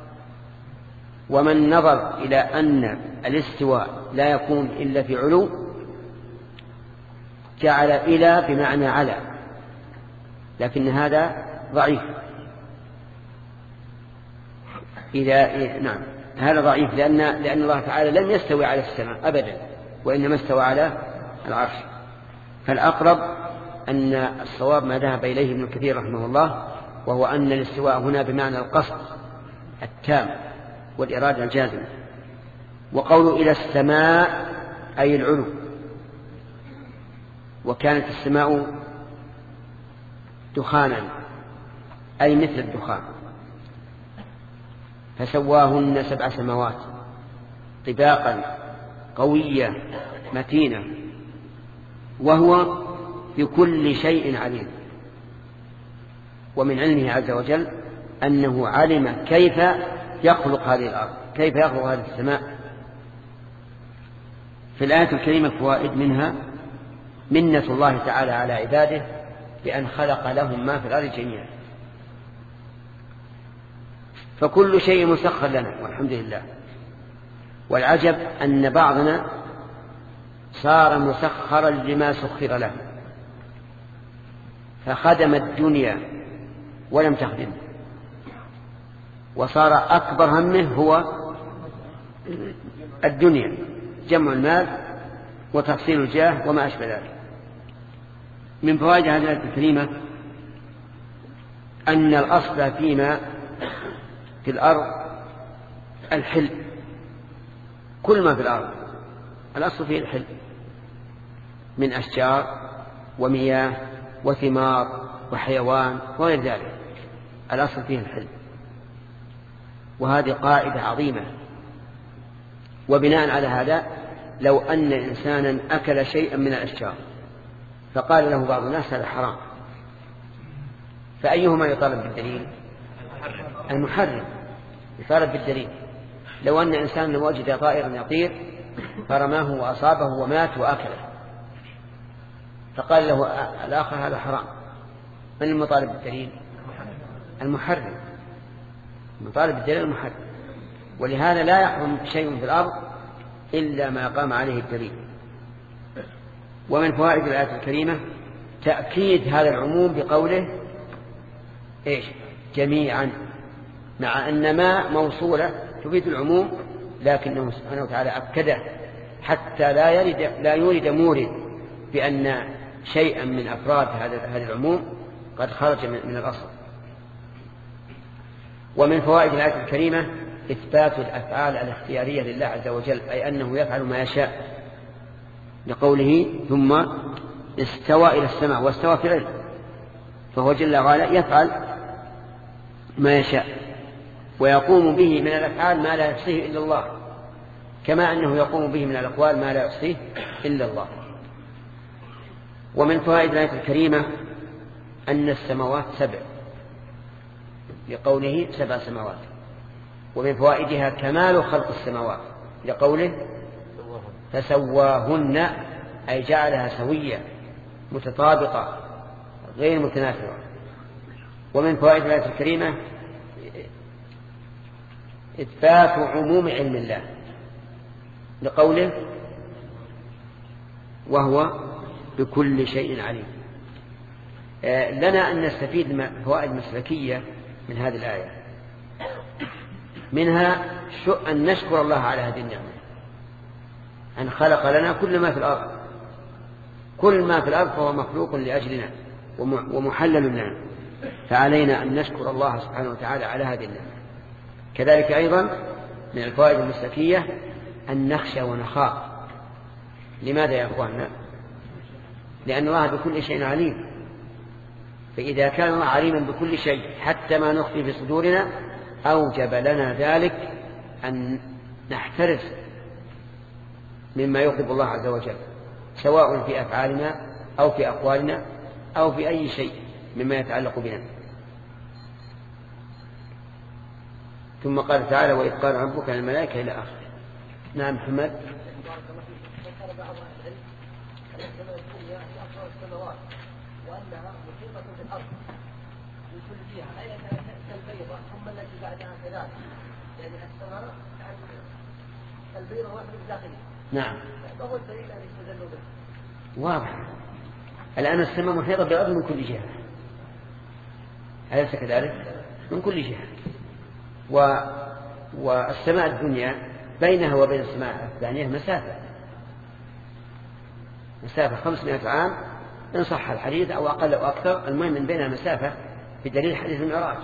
ومن نظر إلى أن الاستواء لا يكون إلا في علو جعل إلى بمعنى على، لكن هذا ضعيف. إذا نعم هذا ضعيف لأن, لأن الله تعالى لم يستوي على السماء أبدا، وإنما استوى على العرش. فالأقرب أن الصواب ما ذهب إليه ابن كثير رحمه الله، وهو أن الاستواء هنا بمعنى القصد التام والإرادة الجازمة. وقول إلى السماء أي العلو، وكانت السماء دخانا أي مثل الدخان، فسواهن سبع سماوات طباقا قوية متينة، وهو بكل شيء عليم. ومن علمه عز وجل أنه علم كيف يخلق هذه الأرض، كيف يخلق هذه السماء. في الآية الكريمة فوائد، منها منة الله تعالى على عباده بأن خلق لهم ما في الأرض جميعا، فكل شيء مسخر لنا والحمد لله. والعجب أن بعضنا صار مسخرا لما سخر له، فخدم الدنيا ولم تخدمه، وصار أكبر همه هو الدنيا، جمع المال وتحصيل الجاه وما أشبه ذلك. من فوائد هذه الآية الكريمة أن الأصل فيما في الأرض الحل، كل ما في الأرض الأصل فيه الحل، من أشجار ومياه وثمار وحيوان وغير ذلك، الأصل فيه الحل. وهذه قاعدة عظيمة. وبناء على هذا لو أن إنسانا أكل شيئا من الأشجار فقال له بعض الناس هذا حرام، فأيهما يطالب بالدليل؟ المحرم يطالب بالدليل. لو أن إنسانا وجد طائرا يطير فرماه وأصابه ومات وأكله، فقال له الآخر هذا حرام، من المطالب بالدليل؟ المحرم. المطالب بالدليل المحرم. ولهذا لا يحرم شيء في الأرض إلا ما قام عليه الدليل. ومن فوائد الآية الكريمة تأكيد هذا العموم بقوله إيش؟ جميعا، مع أن ما موصولة تفيد العموم، لكنه سبحانه وتعالى أكده حتى لا يرد لا يورد مورد بأن شيئا من أفراد هذا العموم قد خرج من الأصل. ومن فوائد الآية الكريمة إثبات الأفعال الاختيارية لله عز وجل، أي أنه يفعل ما يشاء، لقوله ثم استوى إلى السماء، واستوى في العلم، فهو جل وعلا يفعل ما يشاء ويقوم به من الأفعال ما لا يحصيه إلا الله، كما أنه يقوم به من الأقوال ما لا يحصيه إلا الله. ومن فوائد الآية الكريمة أن السماوات سبع، لقوله سبع سماوات. ومن فوائدها كمال خلق السماوات، لقوله فسواهن، أي جعلها سوية متطابقة غير متنافرة. ومن فوائد الآية الكريمة إثبات عموم علم الله، لقوله وهو بكل شيء عليم. لنا أن نستفيد فوائد مسلكية من هذه الآية، منها أن نشكر الله على هذه النعمة، أن خلق لنا كل ما في الأرض، كل ما في الأرض فهو مخلوق لأجلنا ومحلل لنا، فعلينا أن نشكر الله سبحانه وتعالى على هذه النعمة. كذلك أيضا من الفوائد المسلكية أن نخشى ونخاف. لماذا يا أخواننا؟ لأن الله بكل شيء عليم، فإذا كان الله عليما بكل شيء حتى ما نخفي في صدورنا أوجب لنا ذلك أن نحترس مما يغضب الله عز وجل، سواء في أفعالنا أو في أقوالنا أو في أي شيء مما يتعلق بنا. ثم قال تعالى وإذ قال ربك للملائكة إلى آخره. نعم محمد. وأنها محيطة بالأرض من كل جهة أي كالبيضة ثم التي بعدها كذلك يعني السماء كالبيضة واحدة بداخلها. نعم. ما هو الدليل أن يستدلوا به؟ واضح. الآن السماء محيطة بالأرض من كل جهة أليس كذلك؟ من كل جهة. و... والسماء الدنيا بينها وبين السماء الثانية مسافة مسافة خمسمائة عام إن صح الحديث أو أقل أو أكثر، المهم من بينها مسافة بدليل حديث المعراج.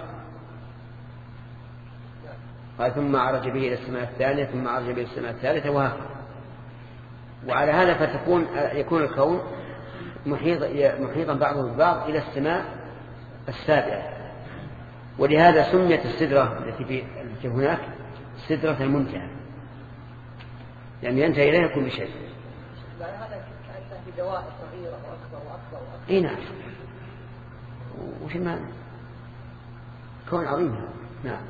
قال ثم عرج به إلى السماء الثانية ثم عرج به إلى السماء الثالثة وهكذا. وعلى هذا فتكون يكون الكون محيط محيطا بعضه ببعض إلى السماء السابعة. ولهذا سميت السدرة التي في التي هناك سدرة المنتهى، لأن ينتهي إليها كل شيء. هذا كأنه في دوائر صغيرة وأكبر وأكبر وأكبر. إيه نعم. وش المعنى؟ كون عظيم. نعم.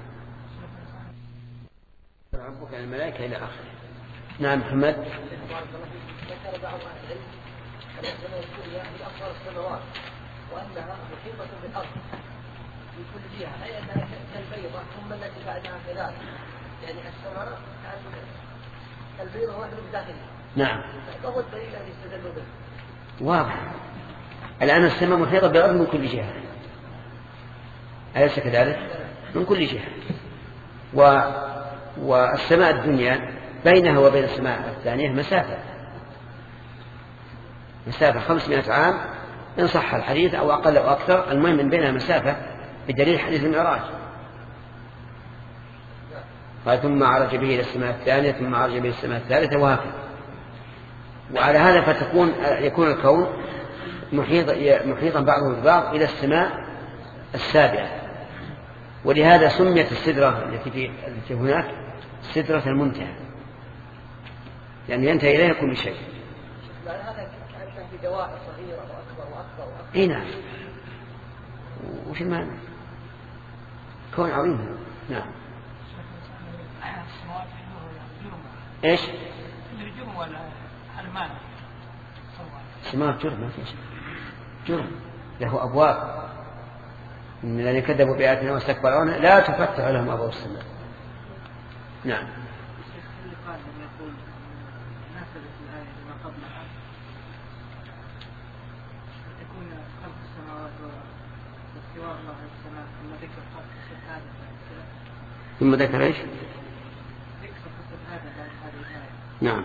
ربك الملائكة إلى آخره. نعم محمد. ذكر بعض أهل العلم أن السماء الدنيا هي أصغر السماوات وأنها محيطة بالأرض من كل جهة أي أنها كالبيضة ثم التي بعدها كذلك يعني السماء كالبيضة واحدة بداخلها. نعم. ما هو الدليل أن يستدلوا به؟ واضح. الآن السماء محيطة بالأرض من كل جهة أليس كذلك؟ من كل جهة. و... والسماء الدنيا بينها وبين السماء الثانية مسافة مسافة خمسمائة عام إن صح الحديث أو أقل أو أكثر، المهم من بينها مسافة بدليل حديث المعراج. قال ثم عرج به إلى السماء الثانية ثم عرج به إلى السماء الثالثة وهكذا. وعلى هذا فتكون يكون الكون محيط محيطا بعضه ببعض إلى السماء السابعة. ولهذا سميت السدرة التي في التي هناك سدرة المنتهى، لأن ينتهي إليها كل شيء. هذا كأنه في دوائر صغيرة وأكبر وأكبر وأكبر. إيه نعم. وش المعنى؟ كون عظيم. نعم. إيش؟ الجرم ولا المال؟ سماء جرم ما في شيء. جرم له أبواب، إن الذين كذبوا بآياتنا واستكبروا عنها لا تفتح لهم أبواب السماء. نعم. ثم ذكر ايش؟ نعم.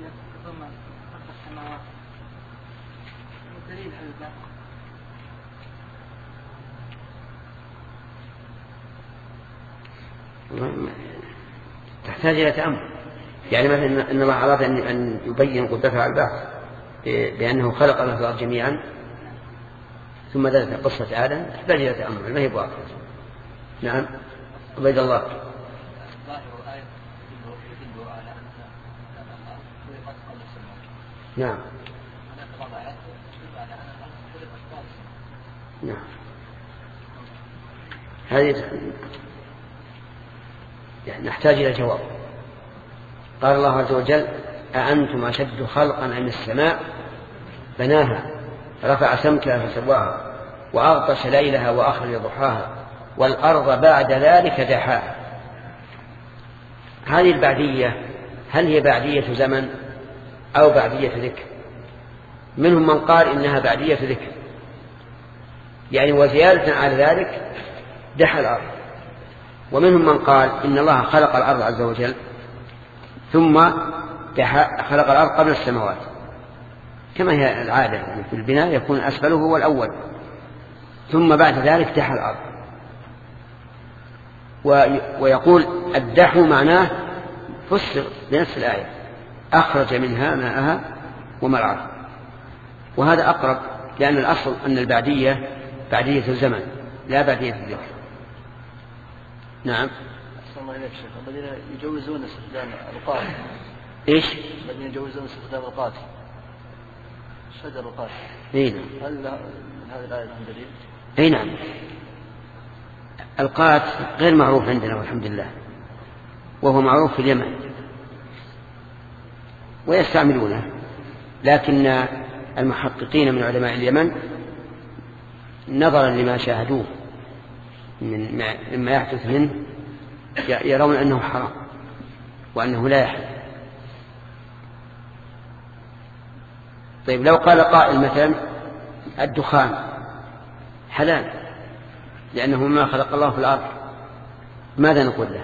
تحتاج إلى تأمل. يعني مثلا إن الله أراد أن يبين قدرته على البعث بأنه خلق له الأرض جميعا ثم ذكر قصة آدم، تحتاج إلى تأمل ما هي بواقع. نعم. عبيد الله. نعم. نعم. هذه يعني نحتاج إلى جواب. قال الله عز وجل أأنتم أشد خلقا أم السماء بناها رفع سمكها فسواها وأغطش ليلها وأخرج ضحاها والأرض بعد ذلك دحاها. هذه البعدية هل هي بعدية زمن أو بعدية ذكر؟ منهم من قال إنها بعدية ذكر، يعني وزيادة على ذلك دحى الأرض. ومنهم من قال إن الله خلق الأرض عز وجل ثم خلق الأرض قبل السماوات كما هي العادة، يعني في البناء يكون أسفله هو الأول ثم بعد ذلك دحى الأرض. ويقول الدحو معناه فسر بنفس الآية أخرج منها ماءها ومرعاها، وهذا أقرب لأن الأصل أن البعدية بعدية الزمن لا بعدية الذكر. نعم. أحسن الله إليك شيخ. الذين يجوزون استخدام القاف إيش؟ الذين يجوزون استخدام القاف شجر القاف. إيه نعم. هل من هذه الآية لهم دليل؟ أي نعم. القات غير معروف عندنا والحمد لله، وهو معروف في اليمن ويستعملونه، لكن المحققين من علماء اليمن نظرا لما شاهدوه من مما يحدث منه يرون أنه حرام وأنه لا يحل. طيب لو قال قائل مثلا الدخان حلال لأنه ما خلق الله في الأرض، ماذا نقول له؟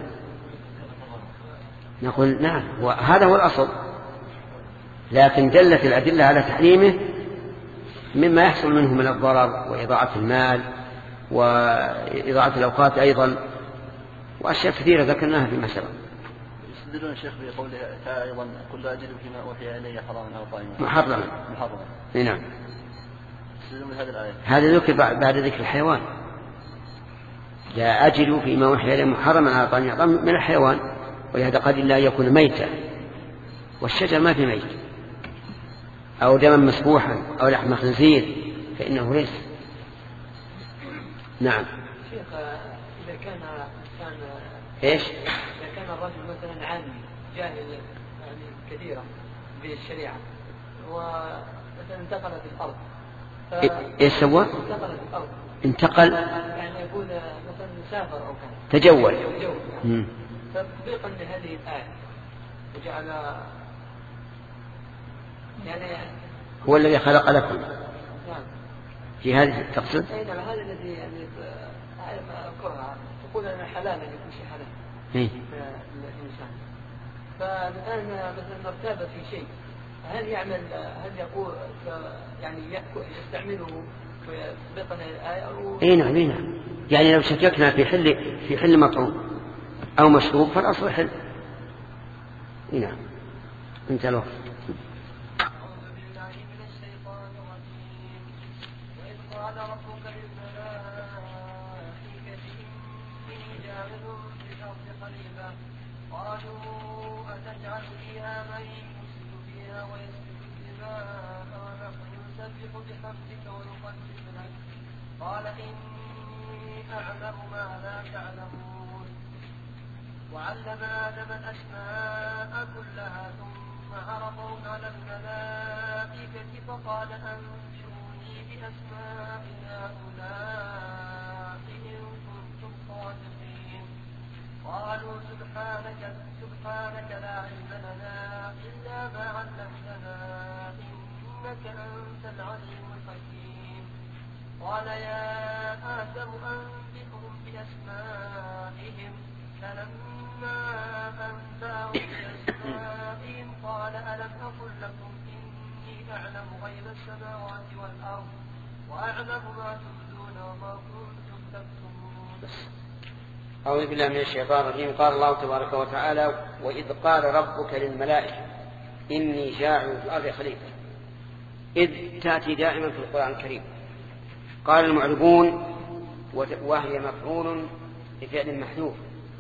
نقول نعم وهذا هو الأصل، لكن دلت الأدلة على تحريمه مما يحصل منه من الضرر وإضاعة المال وإضاعة الأوقات أيضا وأشياء كثيرة ذكرناها فيما سبق. يستدلون الشيخ بقوله تعالى أيضا قل لا أجد فيما أوحي إلي حراما أو طائما محرما محرما. نعم يستدلون بهذه الآية. هذا ذكر بعد ذكر الحيوان، لا أجد فيما أوحي إلي محرما أو طائما من الحيوان، ولهذا قد لا يكون ميتا، والشجر ما في ميت، أو دما مسفوحا أو لحم خنزير فإنه ليس. نعم. شيخ إذا كان كان إيش؟ إذا كان الرجل مثلا عامي جاهل يعني كثيرا بالشريعة ومثلا انتقل في الأرض إيش سوى؟ انتقل في الأرض انتقل يعني يقول مثلا سافر أو كذا تجول تجول تطبيقا لهذه الآية وجعل يعني هو الذي خلق لكم نعم في هذه التقصد. أي نعم هذا الذي يعني أذكرها تقول أن حلال أن يكون شيء حلال إيه؟ للإنسان. فالآن مثلا ارتاب في شيء هل يعمل هل يقول يعني يستعمله ويطبقنا الآية أو إيه نعم إيه نعم يعني لو شككنا في حل في حل مطعوم أو مشروب فالأصل حل. إيه نعم انت له. قال إني أعلم ما لا تعلمون. وعلم آدم الأسماء كلها ثم عرضهم على الملائكة فقال أنبئوني بأسماء هؤلاء إن كنتم صادقين. قالوا سبحانك سبحانك لا علم لنا إلا ما علمتنا إنك أنت العليم الحكيم. قال يا آدم أنبئهم بأسمائهم فلما أنبأهم بأسمائهم قال ألم أقل لكم إني أعلم غيب السماوات والأرض وأعلم ما تبدون وما كنتم تكتمون. أعوذ بالله من الشيطان الرجيم. قال الله تبارك وتعالى وإذ قال ربك للملائكة إني جاعل في الأرض خليفة. إذ تأتي دائما في القرآن الكريم. قال المعربون وهي مفعول لفعل محذوف،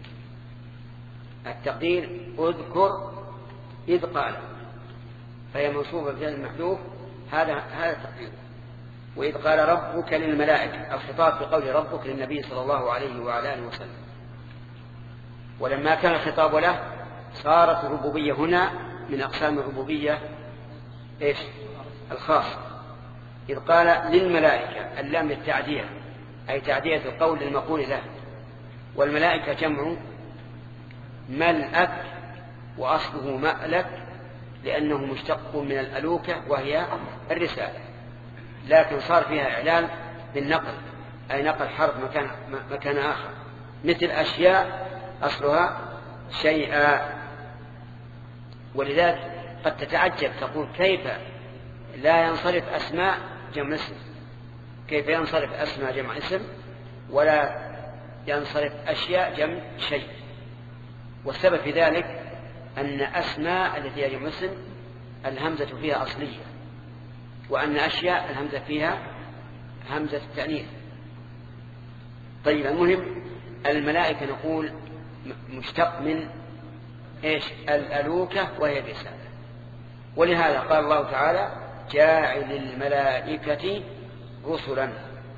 التقدير اذكر إذ قال، فهي منصوبة بفعل محذوف، هذا هذا التقدير. وإذ قال ربك للملائكة، الخطاب في قول ربك للنبي صلى الله عليه وعلى آله وسلم. ولما كان الخطاب له صارت الربوبية هنا من أقسام الربوبية إيش؟ الخاصة. إذ قال للملائكة، اللام للتعدية، أي تعدية القول للمقول له. والملائكة جمع ملأك، وأصله مألك لأنه مشتق من الألوكة وهي الرسالة، لكن صار فيها إعلان بالنقل، أي نقل حرف مكان, مكان آخر، مثل أشياء أصلها شيئا. ولذلك قد تتعجب تقول كيف لا ينصرف أسماء جمع اسم، كيف ينصرف أسماء جمع اسم ولا ينصرف أشياء جمع شيء. والسبب في ذلك أن أسماء التي هي جمع اسم الهمزة فيها أصلية، وأن أشياء الهمزة فيها همزة التأنيث. طيب المهم الملائكة نقول مشتق من إيش؟ الألوكة وهي الرسالة. ولهذا قال الله تعالى جاعل الملائكة رسلا.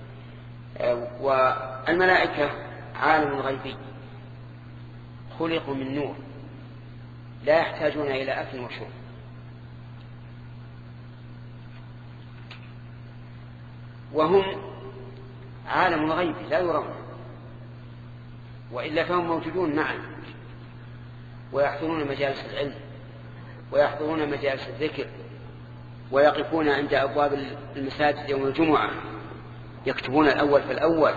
والملائكة عالم غيبي خلقوا من نور لا يحتاجون إلى أكل وشرب، وهم عالم الغيب لا يرون، وإلا فهم موجودون معا ويحضرون مجالس العلم ويحضرون مجالس الذكر ويقفون عند أبواب المساجد يوم الجمعة يكتبون الأول في الأول،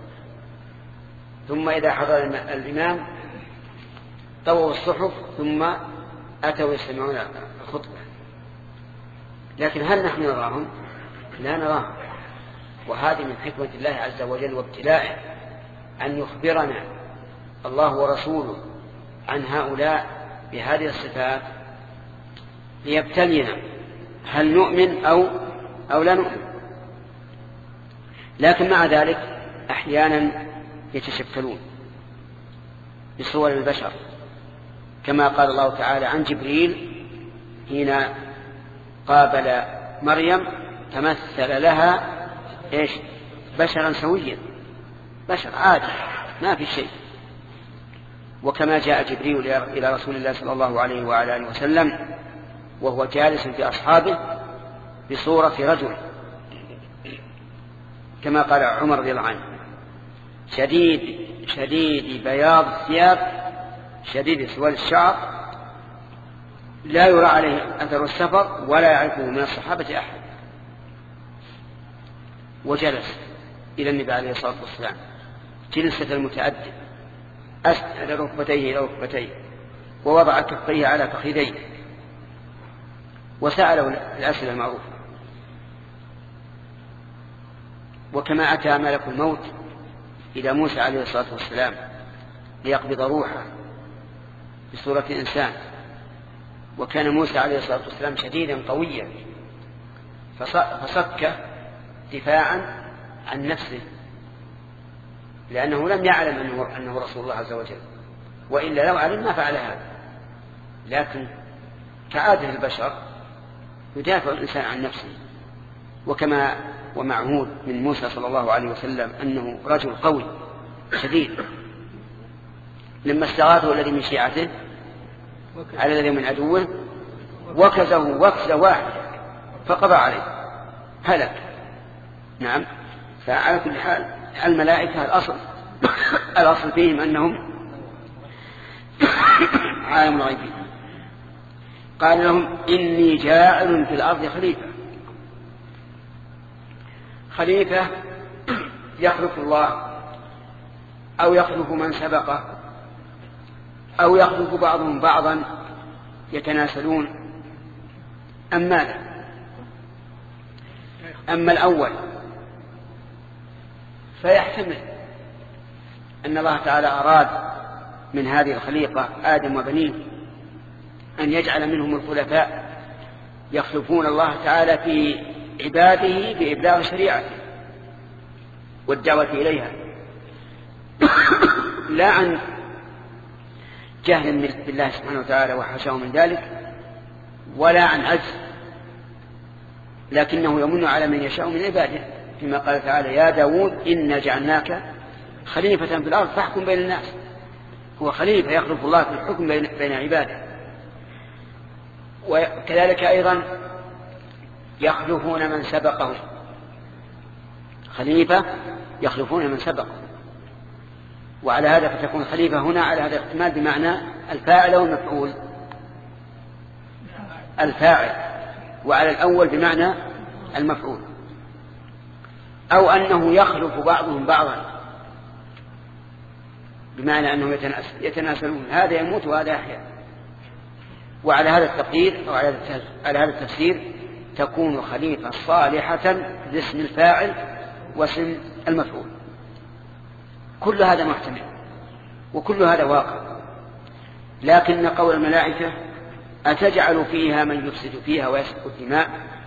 ثم إذا حضر الإمام طووا الصحف ثم أتوا يستمعون الخطبة. لكن هل نحن نراهم؟ لا نراهم. وهذه من حكمة الله عز وجل وابتلاءه أن يخبرنا الله ورسوله عن هؤلاء بهذه الصفات ليبتلينا هل نؤمن أو, أو لا نؤمن. لكن مع ذلك أحيانا يتشكلون بصور البشر، كما قال الله تعالى عن جبريل حين قابل مريم تمثل لها إيش؟ بشرا سويا، بشر عادي ما في شيء. وكما جاء جبريل إلى رسول الله صلى الله عليه وعلى آله وسلم وهو جالس في أصحابه بصورة رجل، كما قال عمر رضي الله عنه شديد شديد بياض الثياب شديد سواد الشعر لا يرى عليه أثر السفر ولا يعرفه من الصحابة أحد. وجلس إلى النبي عليه الصلاة والسلام جلسة المتأدب أسند ركبتيه إلى ركبتيه ووضع كفيه على فخذيه وسأله الأسئلة المعروفة. وكما أتى ملك الموت إلى موسى عليه الصلاة والسلام ليقبض روحه بصورة إنسان، وكان موسى عليه الصلاة والسلام شديدا قويا فصك دفاعا عن نفسه لأنه لم يعلم أنه, أنه رسول الله عز وجل، وإلا لو علم ما فعل هذا. لكن كعادة البشر يدافع الإنسان عن نفسه. وكما ومعهود من موسى صلى الله عليه وسلم أنه رجل قوي شديد، لما استغاثه الذي من شيعته على الذي من عدوه وكزه وكزة واحدة فقضى عليه هلك. نعم. فعلى كل حال الملائكة الأصل الأصل فيهم أنهم عالم الغيب. قال لهم إني جاعل في الأرض خليفة. خليفة يخلف الله أو يخلف من سبقه أو يخلف بعضهم بعضا يتناسلون. أما ماذا؟ أما الأول فيحتمل أن الله تعالى أراد من هذه الخليقة آدم وبنيه أن يجعل منهم الخلفاء يخلفون الله تعالى في عباده بإبلاغ شريعته والدعوة إليها، لا عن جهل بالله سبحانه وتعالى وحاشاه من ذلك ولا عن عجز، لكنه يمن على من يشاء من عباده فيما قال تعالى يا داود إنا جعلناك خليفة في الأرض فاحكم بين الناس. هو خليفة يخلف الله في الحكم بين عباده. وكذلك أيضا يخلفون من سبقهم، خليفة يخلفون من سبقهم. وعلى هذا فتكون خليفة هنا على هذا الاحتمال بمعنى الفاعل والمفعول الفاعل، وعلى الأول بمعنى المفعول، أو أنه يخلف بعضهم بعضا بمعنى أنه يتناسلون، هذا يموت وهذا يحيا. وعلى هذا التقدير أو على هذا التفسير تكون خليفة صالحة باسم الفاعل واسم المفعول. كل هذا محتمل وكل هذا واقع. لكن قول الملائكة أتجعل فيها من يفسد فيها ويسفك الدماء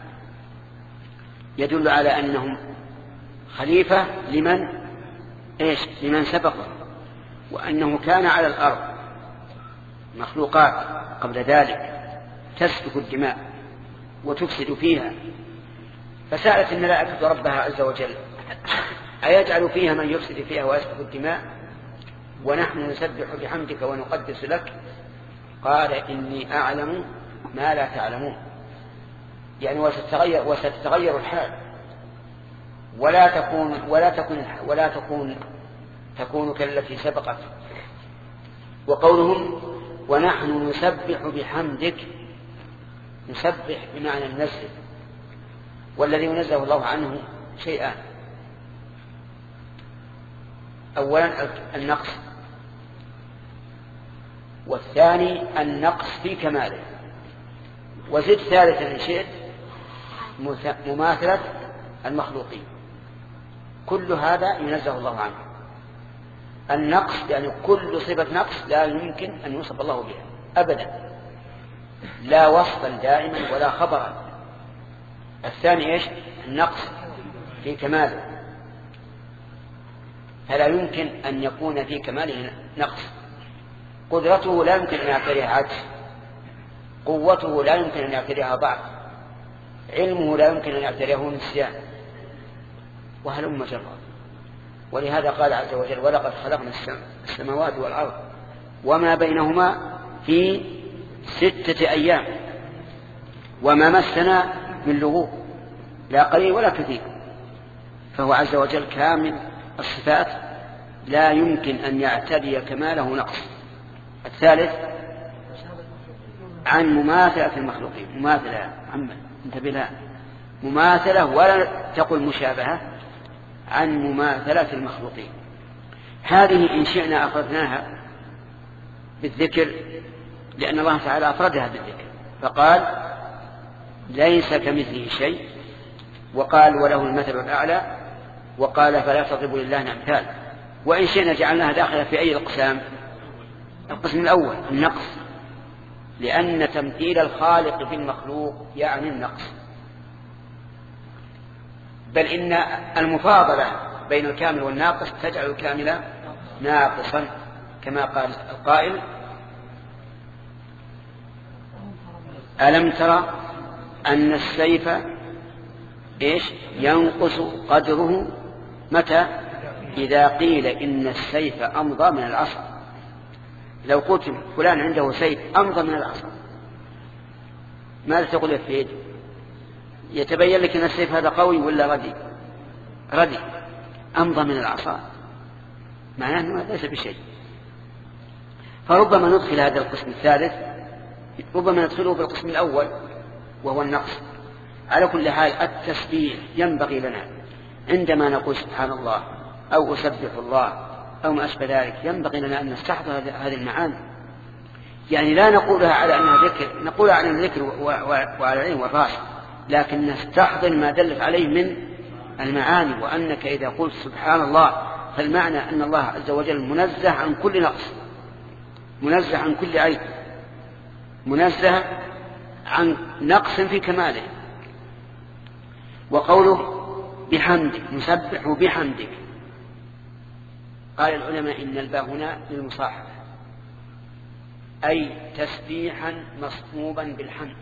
يدل على أنهم خليفة لمن إيش لمن سبقه، وأنه كان على الأرض مخلوقات قبل ذلك تسفك الدماء وتفسد فيها، فسألت الملائكة ربها عز وجل أيجعل فيها من يفسد فيها ويسفك الدماء ونحن نسبح بحمدك ونقدس لك؟ قال إني أعلم ما لا تعلمون، يعني وستتغير, وستتغير الحال ولا تكون ولا تكون ولا تكون تكون كالتي سبقت. وقولهم ونحن نسبح بحمدك، نسبح بمعنى النزه، والذي ينزه الله عنه شيئان: أولا النقص، والثاني النقص في كماله، وزد ثالثا إن شئت مماثلة المخلوقين. كل هذا ينزه الله عنه. النقص يعني كل صفة نقص لا يمكن أن يوصف الله بها أبدا، لا وصفا دائما ولا خبرا. الثاني إيش؟ النقص في كماله، فلا يمكن أن يكون في كماله نقص. قدرته لا يمكن أن يعتريها عجز، قوته لا يمكن أن يعتريها ضعف، علمه لا يمكن أن يعتريه نسيان، وهلم جرا. ولهذا قال عز وجل: ولقد خلقنا السماوات والأرض وما بينهما في ستة أيام وما مسنا من لغوب، لا قليل ولا كثير. فهو عز وجل كامل الصفات، لا يمكن أن يعتدي كماله نقص. الثالث عن مماثلة المخلوقين، مماثلة عمّا انتبه لها، مماثلة ولا تقل مشابهة، عن مماثلة المخلوقين. هذه إن شئنا أفردناها بالذكر، لأن الله تعالى أفردها بالذكر، فقال: ليس كمثله شيء، وقال: وله المثل الأعلى، وقال: فلا تضربوا لله الأمثال. وإن شئنا جعلناها داخلة في أي الأقسام؟ القسم الأول النقص، لأن تمثيل الخالق في المخلوق يعني النقص، بل إن المفاضلة بين الكامل والناقص تجعل الكامل ناقصا، كما قال القائل: ألم ترى أن السيف إيش ينقص قدره متى؟ إذا قيل إن السيف أمضى من العصا. لو قلت فلان عنده سيف أمضى من العصا، ماذا تقول يا فيد؟ يتبين لك أن السيف هذا قوي ولا ردي؟ ردي. أمضى من العصا معناه أنه ليس بشيء. فربما ندخل هذا القسم الثالث، ربما ندخله بالقسم الأول وهو النقص. على كل حال التسبيح ينبغي لنا عندما نقول سبحان الله أو أسبح الله أو ما أشبه ذلك، ينبغي لنا أن نستحضر هذه المعاني. يعني لا نقولها على أنها ذكر، نقولها على الذكر وعلى العين والراس، لكن نستحضر ما دلت عليه من المعاني. وأنك إذا قلت سبحان الله فالمعنى أن الله عز وجل منزه عن كل نقص، منزه عن كل عيب، منزه عن نقص في كماله. وقوله بحمدك، نسبح بحمدك، قال العلماء إن الباء هنا للمصاحبة، أي تسبيحا مصحوبا بالحمد،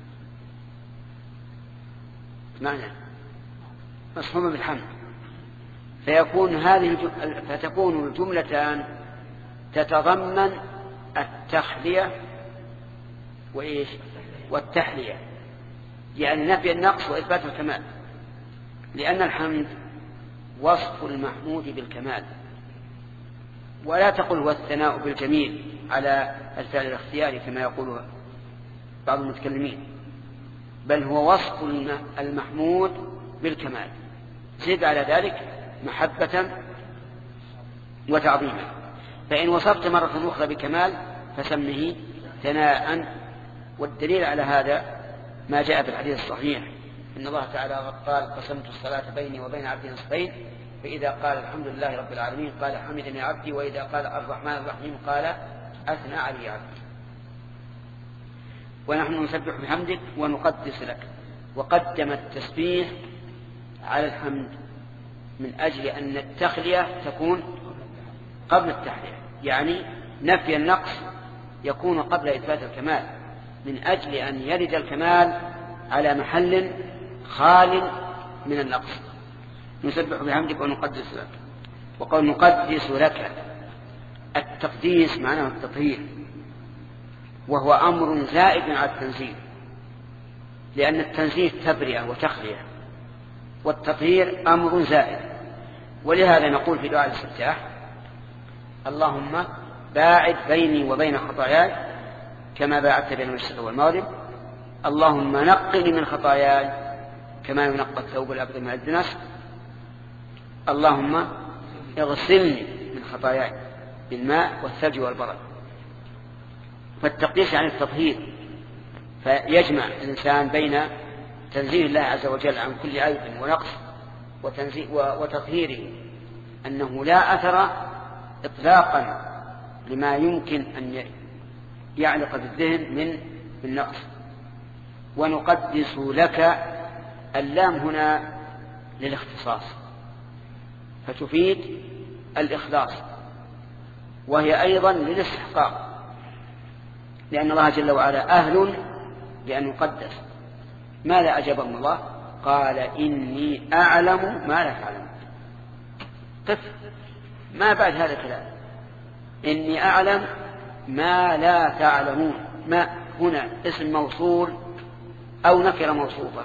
معنى مصحوبا بالحمد، فيكون هذه فتكون الجملتان تتضمن التخلية وإيش والتحلية، يعني نفي النقص وإثبات الكمال، لأن الحمد وصف المحمود بالكمال. ولا تقل هو الثناء بالجميل على الفعل الاختياري كما يقول بعض المتكلمين، بل هو وصف المحمود بالكمال، زد على ذلك محبة وتعظيما. فإن وصفت مرة أخرى بكمال فسمه ثناء. والدليل على هذا ما جاء في الحديث الصحيح إن الله تعالى قال: قسمت الصلاة بيني وبين عبدي نصفين، فإذا قال الحمد لله رب العالمين قال حمدني عبدي، وإذا قال الرحمن الرحيم قال أثنى علي عبدي. ونحن نسبح بحمدك ونقدس لك. وقدم التسبيح على الحمد من أجل أن التخلية تكون قبل التحلية، يعني نفي النقص يكون قبل إثبات الكمال، من أجل أن يرد الكمال على محل خال من النقص. نسبح بحمدك ونقدس لك. وقال نقدس لك، التقديس معناه التطهير، وهو أمر زائد على التنزيه، لأن التنزيه تبرئة وتخلية، والتطهير أمر زائد. ولهذا نقول في دعاء الاستفتاح: اللهم باعد بيني وبين خطاياي كما باعدت بين المشرق والمغرب، اللهم نقني من خطاياي كما ينقى الثوب الأبيض من الدنس، اللهم اغسلني من خطاياي بالماء والثلج والبرد. فالتقديس عن التطهير، فيجمع الإنسان بين تنزيه الله عز وجل عن كل عيب ونقص وتطهيره، أنه لا أثر إطلاقا لما يمكن أن يعلق بالذهن من النقص. ونقدس لك، اللام هنا للاختصاص فتفيد الإخلاص، وهي أيضا للاستحقاق، لأن الله جل وعلا أهل لأن يقدس. ماذا أجابهم الله؟ قال إني أعلم ما لا تعلم. قف، ما بعد هذا الكلام، إني أعلم ما لا تعلمون. ما هنا اسم موصول أو نكرة موصوفة.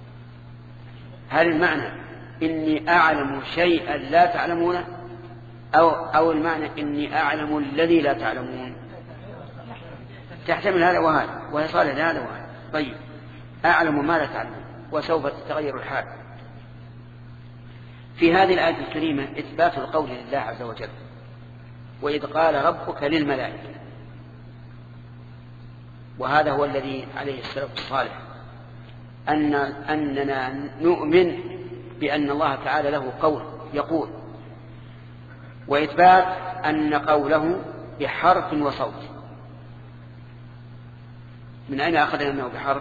هل المعنى إني أعلم شيئا لا تعلمون، أو, أو المعنى إني أعلم الذي لا تعلمون؟ تحتمل هذا وهذا، وهي صالح لهذا وهذا. طيب، أعلم ما لا تعلمون، وسوف تتغير الحال. في هذه الآية الكريمة إثبات القول لله عز وجل: وإذ قال ربك للملائكة. وهذا هو الذي عليه السلف الصالح، أن أننا نؤمن بأن الله تعالى له قول يقول، وإثبات أن قوله بحرف وصوت. من أين أخذنا أنه بحرف؟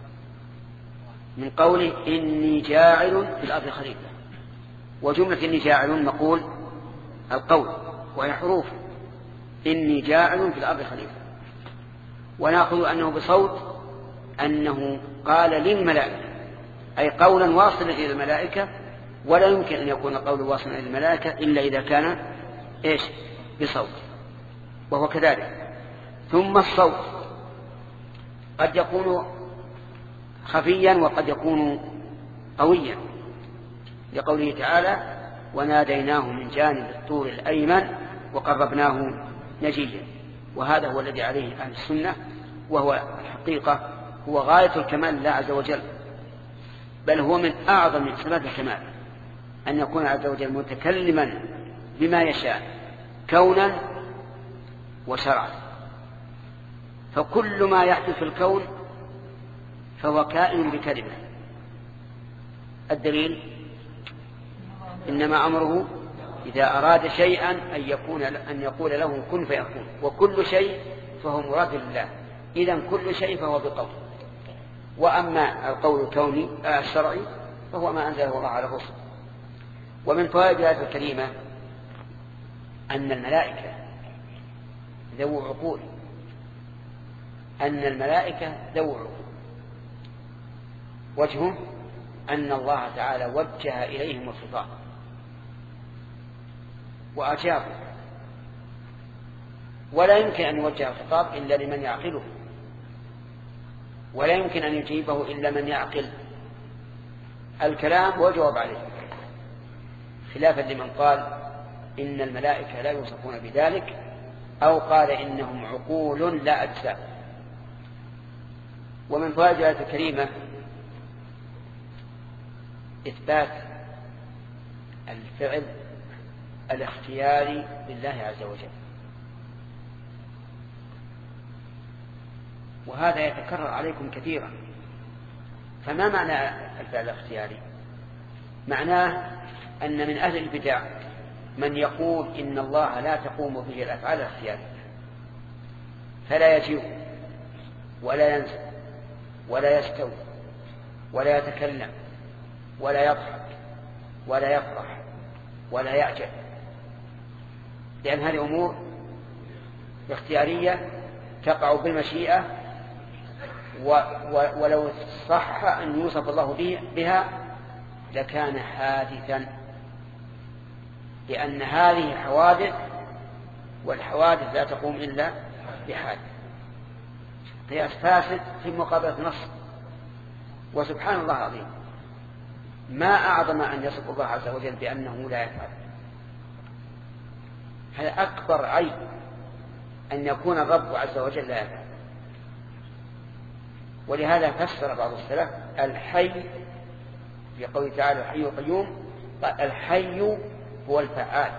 من قوله إني جاعل في الأرض خليفة. وجملة إني جاعل نقول القول، وهي حروف إني جاعل في الأرض خليفة. ونأخذ أنه بصوت أنه قال للملائكة، أي قولا واصلا إلى الملائكة، ولا يمكن أن يكون قول واصلا إلى الملائكة إلا إذا كان إيش؟ بصوت، وهو كذلك. ثم الصوت قد يكون خفيا وقد يكون قويا، لقوله تعالى: وناديناه من جانب الطور الأيمن وقربناه نجيا. وهذا هو الذي عليه أهل السنة، وهو الحقيقة هو غاية الكمال لله عز وجل، بل هو من أعظم صفات الكمال أن يكون عز وجل متكلما بما يشاء كونا وشرعا. فكل ما يحدث في الكون فهو كائن بكلمة. الدليل: إنما أمره إذا أراد شيئا أن يكون أن يقول له كن فيكون. وكل شيء فهو مراد لله، إذن كل شيء فهو بقول. وأما القول الكوني الشرعي فهو ما أنزله الله على الرسل. ومن فوائد هذه الكلمة أن الملائكة ذو عقول، أن الملائكة ذو عقول. وجهه أن الله تعالى وجه إليهم الخطاب وأجابوا، ولا يمكن أن يوجه الخطاب إلا لمن يعقله، ولا يمكن أن يجيبه إلا من يعقل الكلام ويجاوب عليه، خلافا لمن قال إن الملائكة لا يوصفون بذلك، أو قال إنهم عقول لا أجساد. ومن فوائد الآية الكريمة إثبات الفعل الاختياري لله عز وجل، وهذا يتكرر عليكم كثيرا. فما معنى الفعل الاختياري؟ معناه أن من أهل البدع من يقول إن الله لا تقوم به الأفعال الاختيارية، فلا يجيء ولا ينزل ولا يستوي ولا يتكلم ولا يضحك ولا يفرح ولا يعجب، لأن هذه أمور اختيارية تقع بالمشيئة، ولو صح أن يوصف الله بها لكان حادثا، لأن هذه حوادث، والحوادث لا تقوم إلا بحادث. قياس فاسد في مقابلة نص. وسبحان الله العظيم، ما أعظم أن يصف الله عز وجل بأنه لا يفعل. هذا أكبر عيب أن يكون الرب عز وجل لا يفعل. ولهذا فسر بعض السلف الحي في قوله تعالى الحي القيوم، الحي هو الفعال،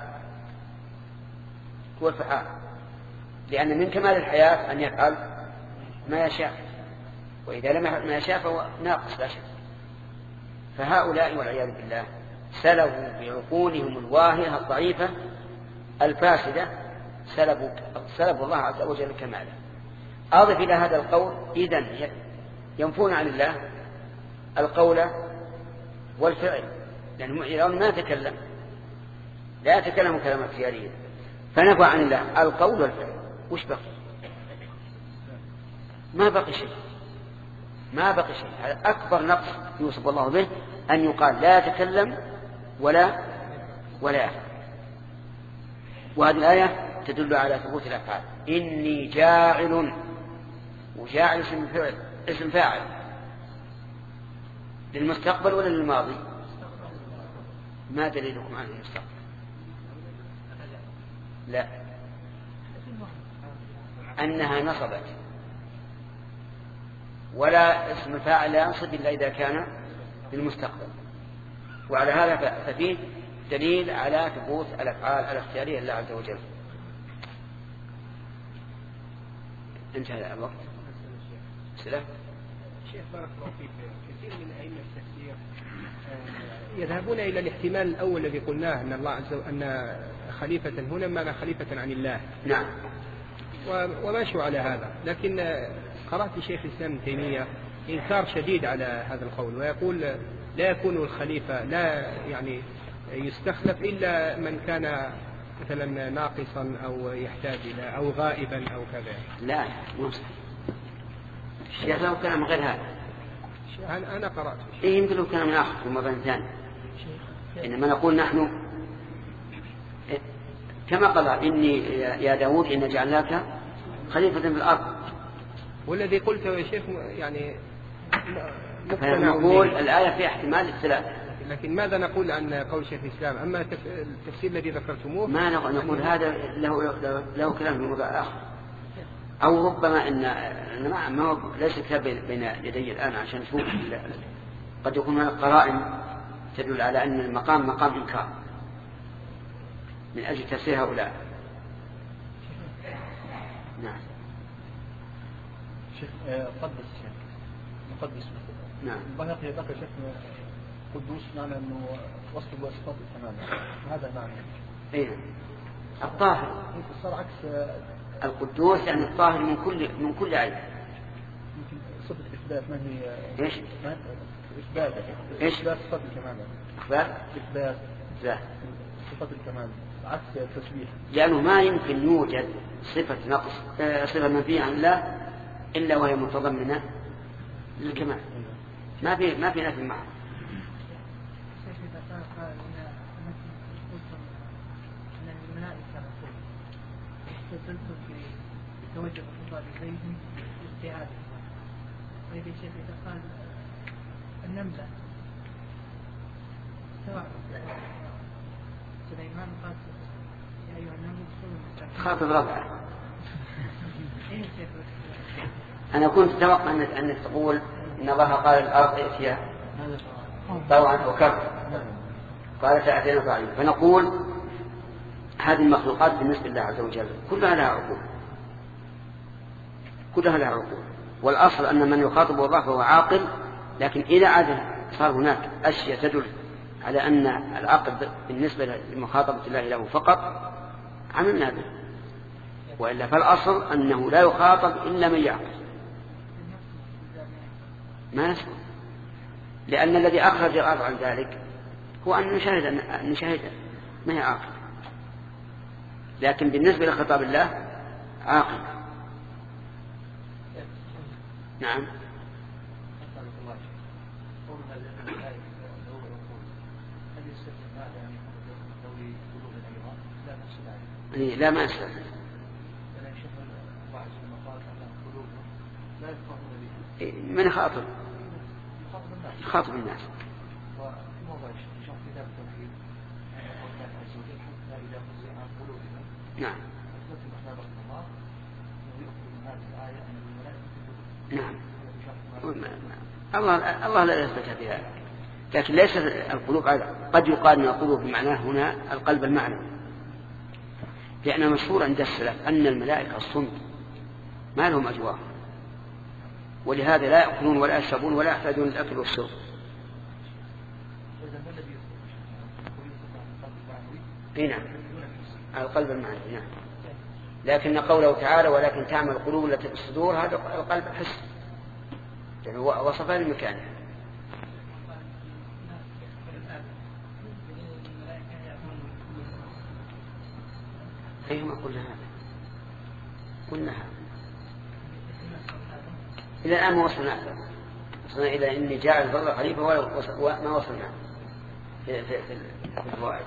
هو الفعال، لأن من كمال الحياة أن يفعل ما يشاء، وإذا لم يفعل ما يشاء فهو ناقص لا شك. فهؤلاء والعياذ بالله سلبوا بعقولهم الواهية الضعيفة الفاسدة، سلبوا سلبوا الله عز وجل كماله. أضف إلى هذا القول إذن ينفون عن الله القول والفعل، لأنه ما يتكلم، لا يتكلم كلاما اختياريا، فنفى عن الله القول والفعل. وش بقي؟ ما بقي شيء، ما بقي شيء. هذا أكبر نقص يوصف الله به، أن يقال لا يتكلم ولا ولا يفعل. وهذه الآية تدل على ثبوت الأفعال. إني جاعل، وجاعل اسم فاعل، اسم فاعل للمستقبل ولا للماضي؟ ما دليلكم عن المستقبل؟ لا، أنها نصبت، ولا اسم فاعل لا ينصب إلا إذا كان للمستقبل. وعلى هذا ففيه دليل على ثبوت الأفعال الاختيارية لله عز وجل. انتهى الوقت. سلام. شيخ بارك الله فيك، كثير من أئمة التفسير يذهبون إلى الاحتمال الأول الذي قلناه، أن الله عز وجل أن خليفة هنا معنى خليفة عن الله. نعم. وماشوا على هذا، لكن قرأت شيخ الإسلام ابن تيمية إنكار شديد على هذا القول، ويقول لا يكون الخليفة لا يعني يستخلف إلا من كان مثلا ناقصا أو يحتاج إلى أو غائبا أو كذا. لا مصر الشيخ لو كان من غير هذا. أنا قرأت إيه يمكن لو كان من آخر في مرة ثانية، إنما نقول نحن كما قال إني يا داود إن جعلناك خليفة في الأرض. والذي قلته يا شيخ يعني نقول الآية فيها احتمال الثلاثة. لكن ماذا نقول عن قول شيخ الإسلام؟ أما التفسير الذي ذكرتموه ما نقول هذا له له, له كلام في موضوع آخر، أو ربما إن ما ما ليس كتاب بين يدي الآن عشان نشوف. قد يكون هناك قرائن تدل على أن المقام مقام إنكار من أجل تفسير هؤلاء. نعم. شيخ قدس شيخ مقدس. نعم. البيهقي ذكر شيخ قدوس معنى أنه وصف بصفات الكمال، هذا معنى. إيه. الطاهر. صار عكس القدوس يعني الطاهر من كل من كل عيب. يمكن صفة إثبات ما هي؟ إيش؟ إثبات. إيش؟ إثبات صفة الكمال. إثبات. إثبات. لا. صفة الكمال عكس التسبيح. لأنه ما يمكن يوجد صفة نقص صفة منفية عن الله إلا وهي متضمنة للكمال. ما في ما في نفي معه. توجه الخطاب إليهم باجتهاد. وإذا الشيخ إذا قال النملة سواء سليمان قال يا أيها النمل ادخلوا خاطب ربعه. أنا كنت أتوقع أنك أنك تقول إن الله قال الأرض ائتيا طوعا أو كرها، قالت أتينا طوعا، فنقول هذه المخلوقات بالنسبة لله عز وجل كلها لها عقول، كلها لها عقول. والأصل أن من يخاطب الله فهو عاقل، لكن إذا عاد صار هناك أشياء تدل على أن العقل بالنسبة لمخاطبة الله له فقط عملنا به، وإلا فالأصل أنه لا يخاطب إلا من يعقل. ما يسمع، لأن الذي أخرج الأرض عن ذلك هو أن نشاهد أن نشاهد ما هي عاقل، لكن بالنسبة لخطاب الله عاقل. نعم. لا ما أسأل. من خاطب؟ خاطب الناس. نعم نعم الله الله لا يستطيع في ذلك، لكن ليس القلوب قد يقال من القلوب بمعناه هنا القلب المعنوي، لأن مشهور عند السلف أن الملائكة الصمت ما لهم أجواء، ولهذا لا يأكلون ولا يشربون ولا يحتاجون الأكل والشرب. نعم القلب المعنوي نعم، لكن قوله تعالى ولكن تعمل القلوب التي في الصدور هذا القلب الحسي، يعني وصفها لمكانه. أي ما قلنا هذا قلنا هذا إلى الآن ما وصلنا وصلنا إلى إني جاعل البر خليفة وما وصلنا في في في الفوائد.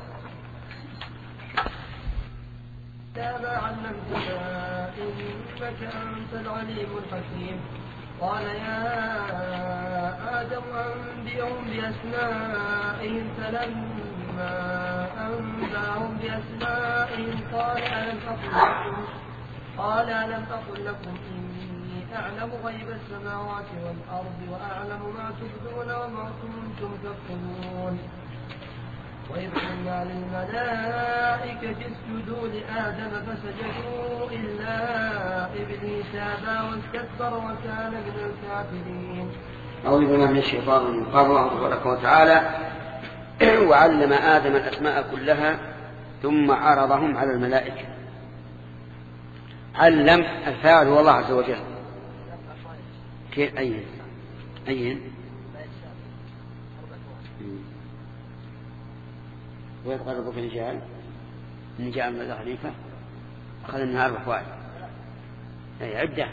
ما علمتنا إنك أنت العليم الحكيم. قال يا آدم أنبئهم بأسمائهم، فلما أنبأهم بأسمائهم قال ألم أقل لكم قال ألم أقل لكم إني أعلم غيب السماوات والأرض وأعلم ما تبدون وما كنتم تكتمون. وإذ قلنا للملائكة اسجدوا لآدم فسجدوا إلا إبليس أبى واستكبر وكان من الكافرين. أعوذ بالله من الشيطان الرجيم. قال الله تبارك وتعالى وعلم آدم الأسماء كلها ثم عرضهم على الملائكة. علم الفاعل هو الله عز وجل. كيف أين أين ويبقى ربك الجعل إن جعل ماذا خليفة أخذ النهار بفوائد أي عدة.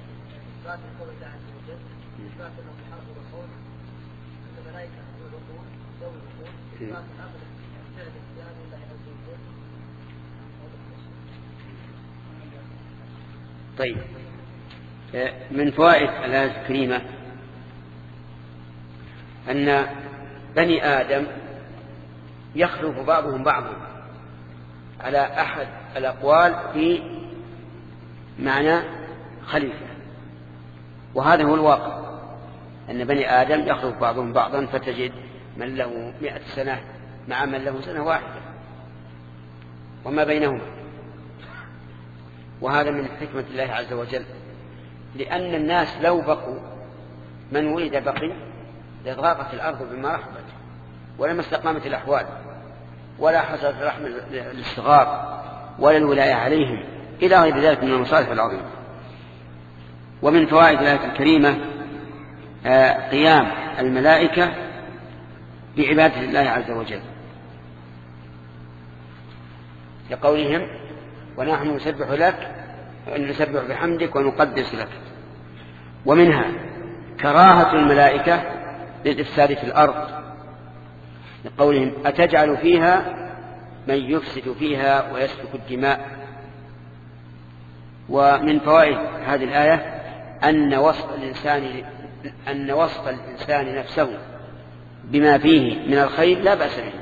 طيب من فوائد الآية الكريمة أن بني آدم يخلف بعضهم بعضا على أحد الأقوال في معنى خليفة، وهذا هو الواقع أن بني آدم يخلف بعضهم بعضا، فتجد من له مئة سنة مع من له سنة واحدة وما بينهما، وهذا من حكمة الله عز وجل، لأن الناس لو بقوا من ولد بقي لضاقت الأرض بما رحبت ولما استقامت الأحوال ولا حصلت رحمة للصغار ولا الولاية عليهم إلى غير ذلك من المصالح العظيمة. ومن فوائد الآية الكريمة قيام الملائكة بعبادة الله عز وجل لقولهم ونحن نسبح لك نسبح بحمدك ونقدس لك. ومنها كراهة الملائكة للإفساد في الأرض لقولهم أتجعل فيها من يفسد فيها ويسفك الدماء. ومن فوائد هذه الآية أن وصف الإنسان أن وصف الإنسان نفسه بما فيه من الخير لا بأس به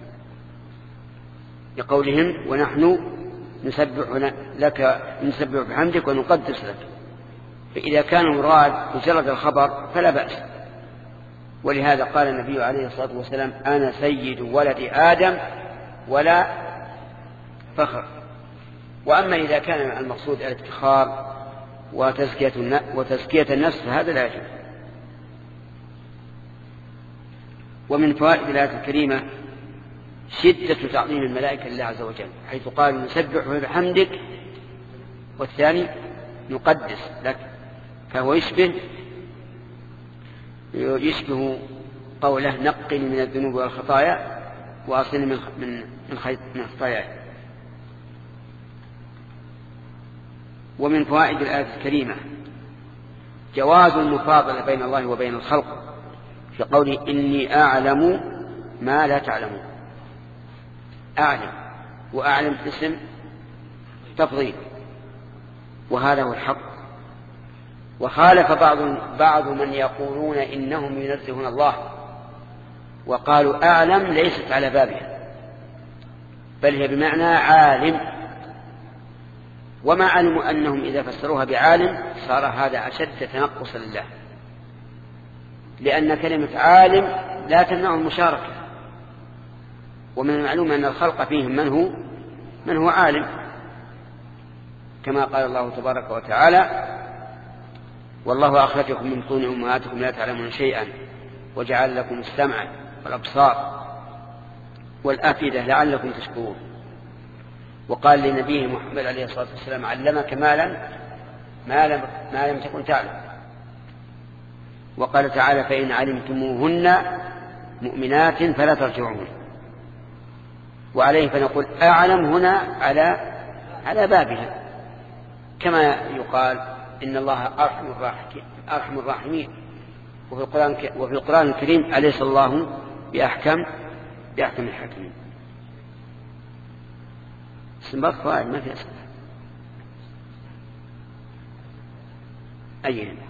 لقولهم ونحن نسبح لك نسبح بحمدك ونقدس لك. فإذا كان مراد مجرد الخبر فلا بأس، ولهذا قال النبي عليه الصلاة والسلام أنا سيد ولد آدم ولا فخر. وأما إذا كان المقصود الافتخار وتزكية وتزكية النفس فهذا لا يجوز. ومن فوائد الآية الكريمة شدة تعظيم الملائكة لله عز وجل، حيث قال نسبح بحمدك والثاني نقدس لك، فهو يشبه يشبه قوله نقني من الذنوب والخطايا وأصلني من من من خطاياي. ومن فوائد الآية الكريمة جواز المفاضلة بين الله وبين الخلق في قوله إني أعلم ما لا تعلمون. أعلم وأعلم اسم تفضيل، وهذا هو الحق. وخالف بعض بعض من يقولون إنهم ينزهون الله وقالوا أعلم ليست على بابها بل هي بمعنى عالم، وما علموا أنهم إذا فسروها بعالم صار هذا أشد تنقصا لله، لأن كلمة عالم لا تمنع المشاركة، ومن المعلوم أن الخلق فيهم من هو من هو عالم، كما قال الله تبارك وتعالى: والله أخرجكم من بطون أمهاتكم لا تعلمون شيئا وجعل لكم السمع والأبصار والأفئدة لعلكم تشكرون. وقال لنبيه محمد عليه الصلاة والسلام: علمك ما لم ما لم, ما لم تكن تعلم. وقال تعالى: فإن علمتموهن مؤمنات فلا ترجعوهن. وعليه فنقول أعلم هنا على على بابها، كما يقال إن الله أرحم الراحمين أرحم الراحمين وفي القرآن وفي القرآن الكريم أليس الله بأحكم بأحكم الحاكمين. استنباط فائد ما في أسئلة. أي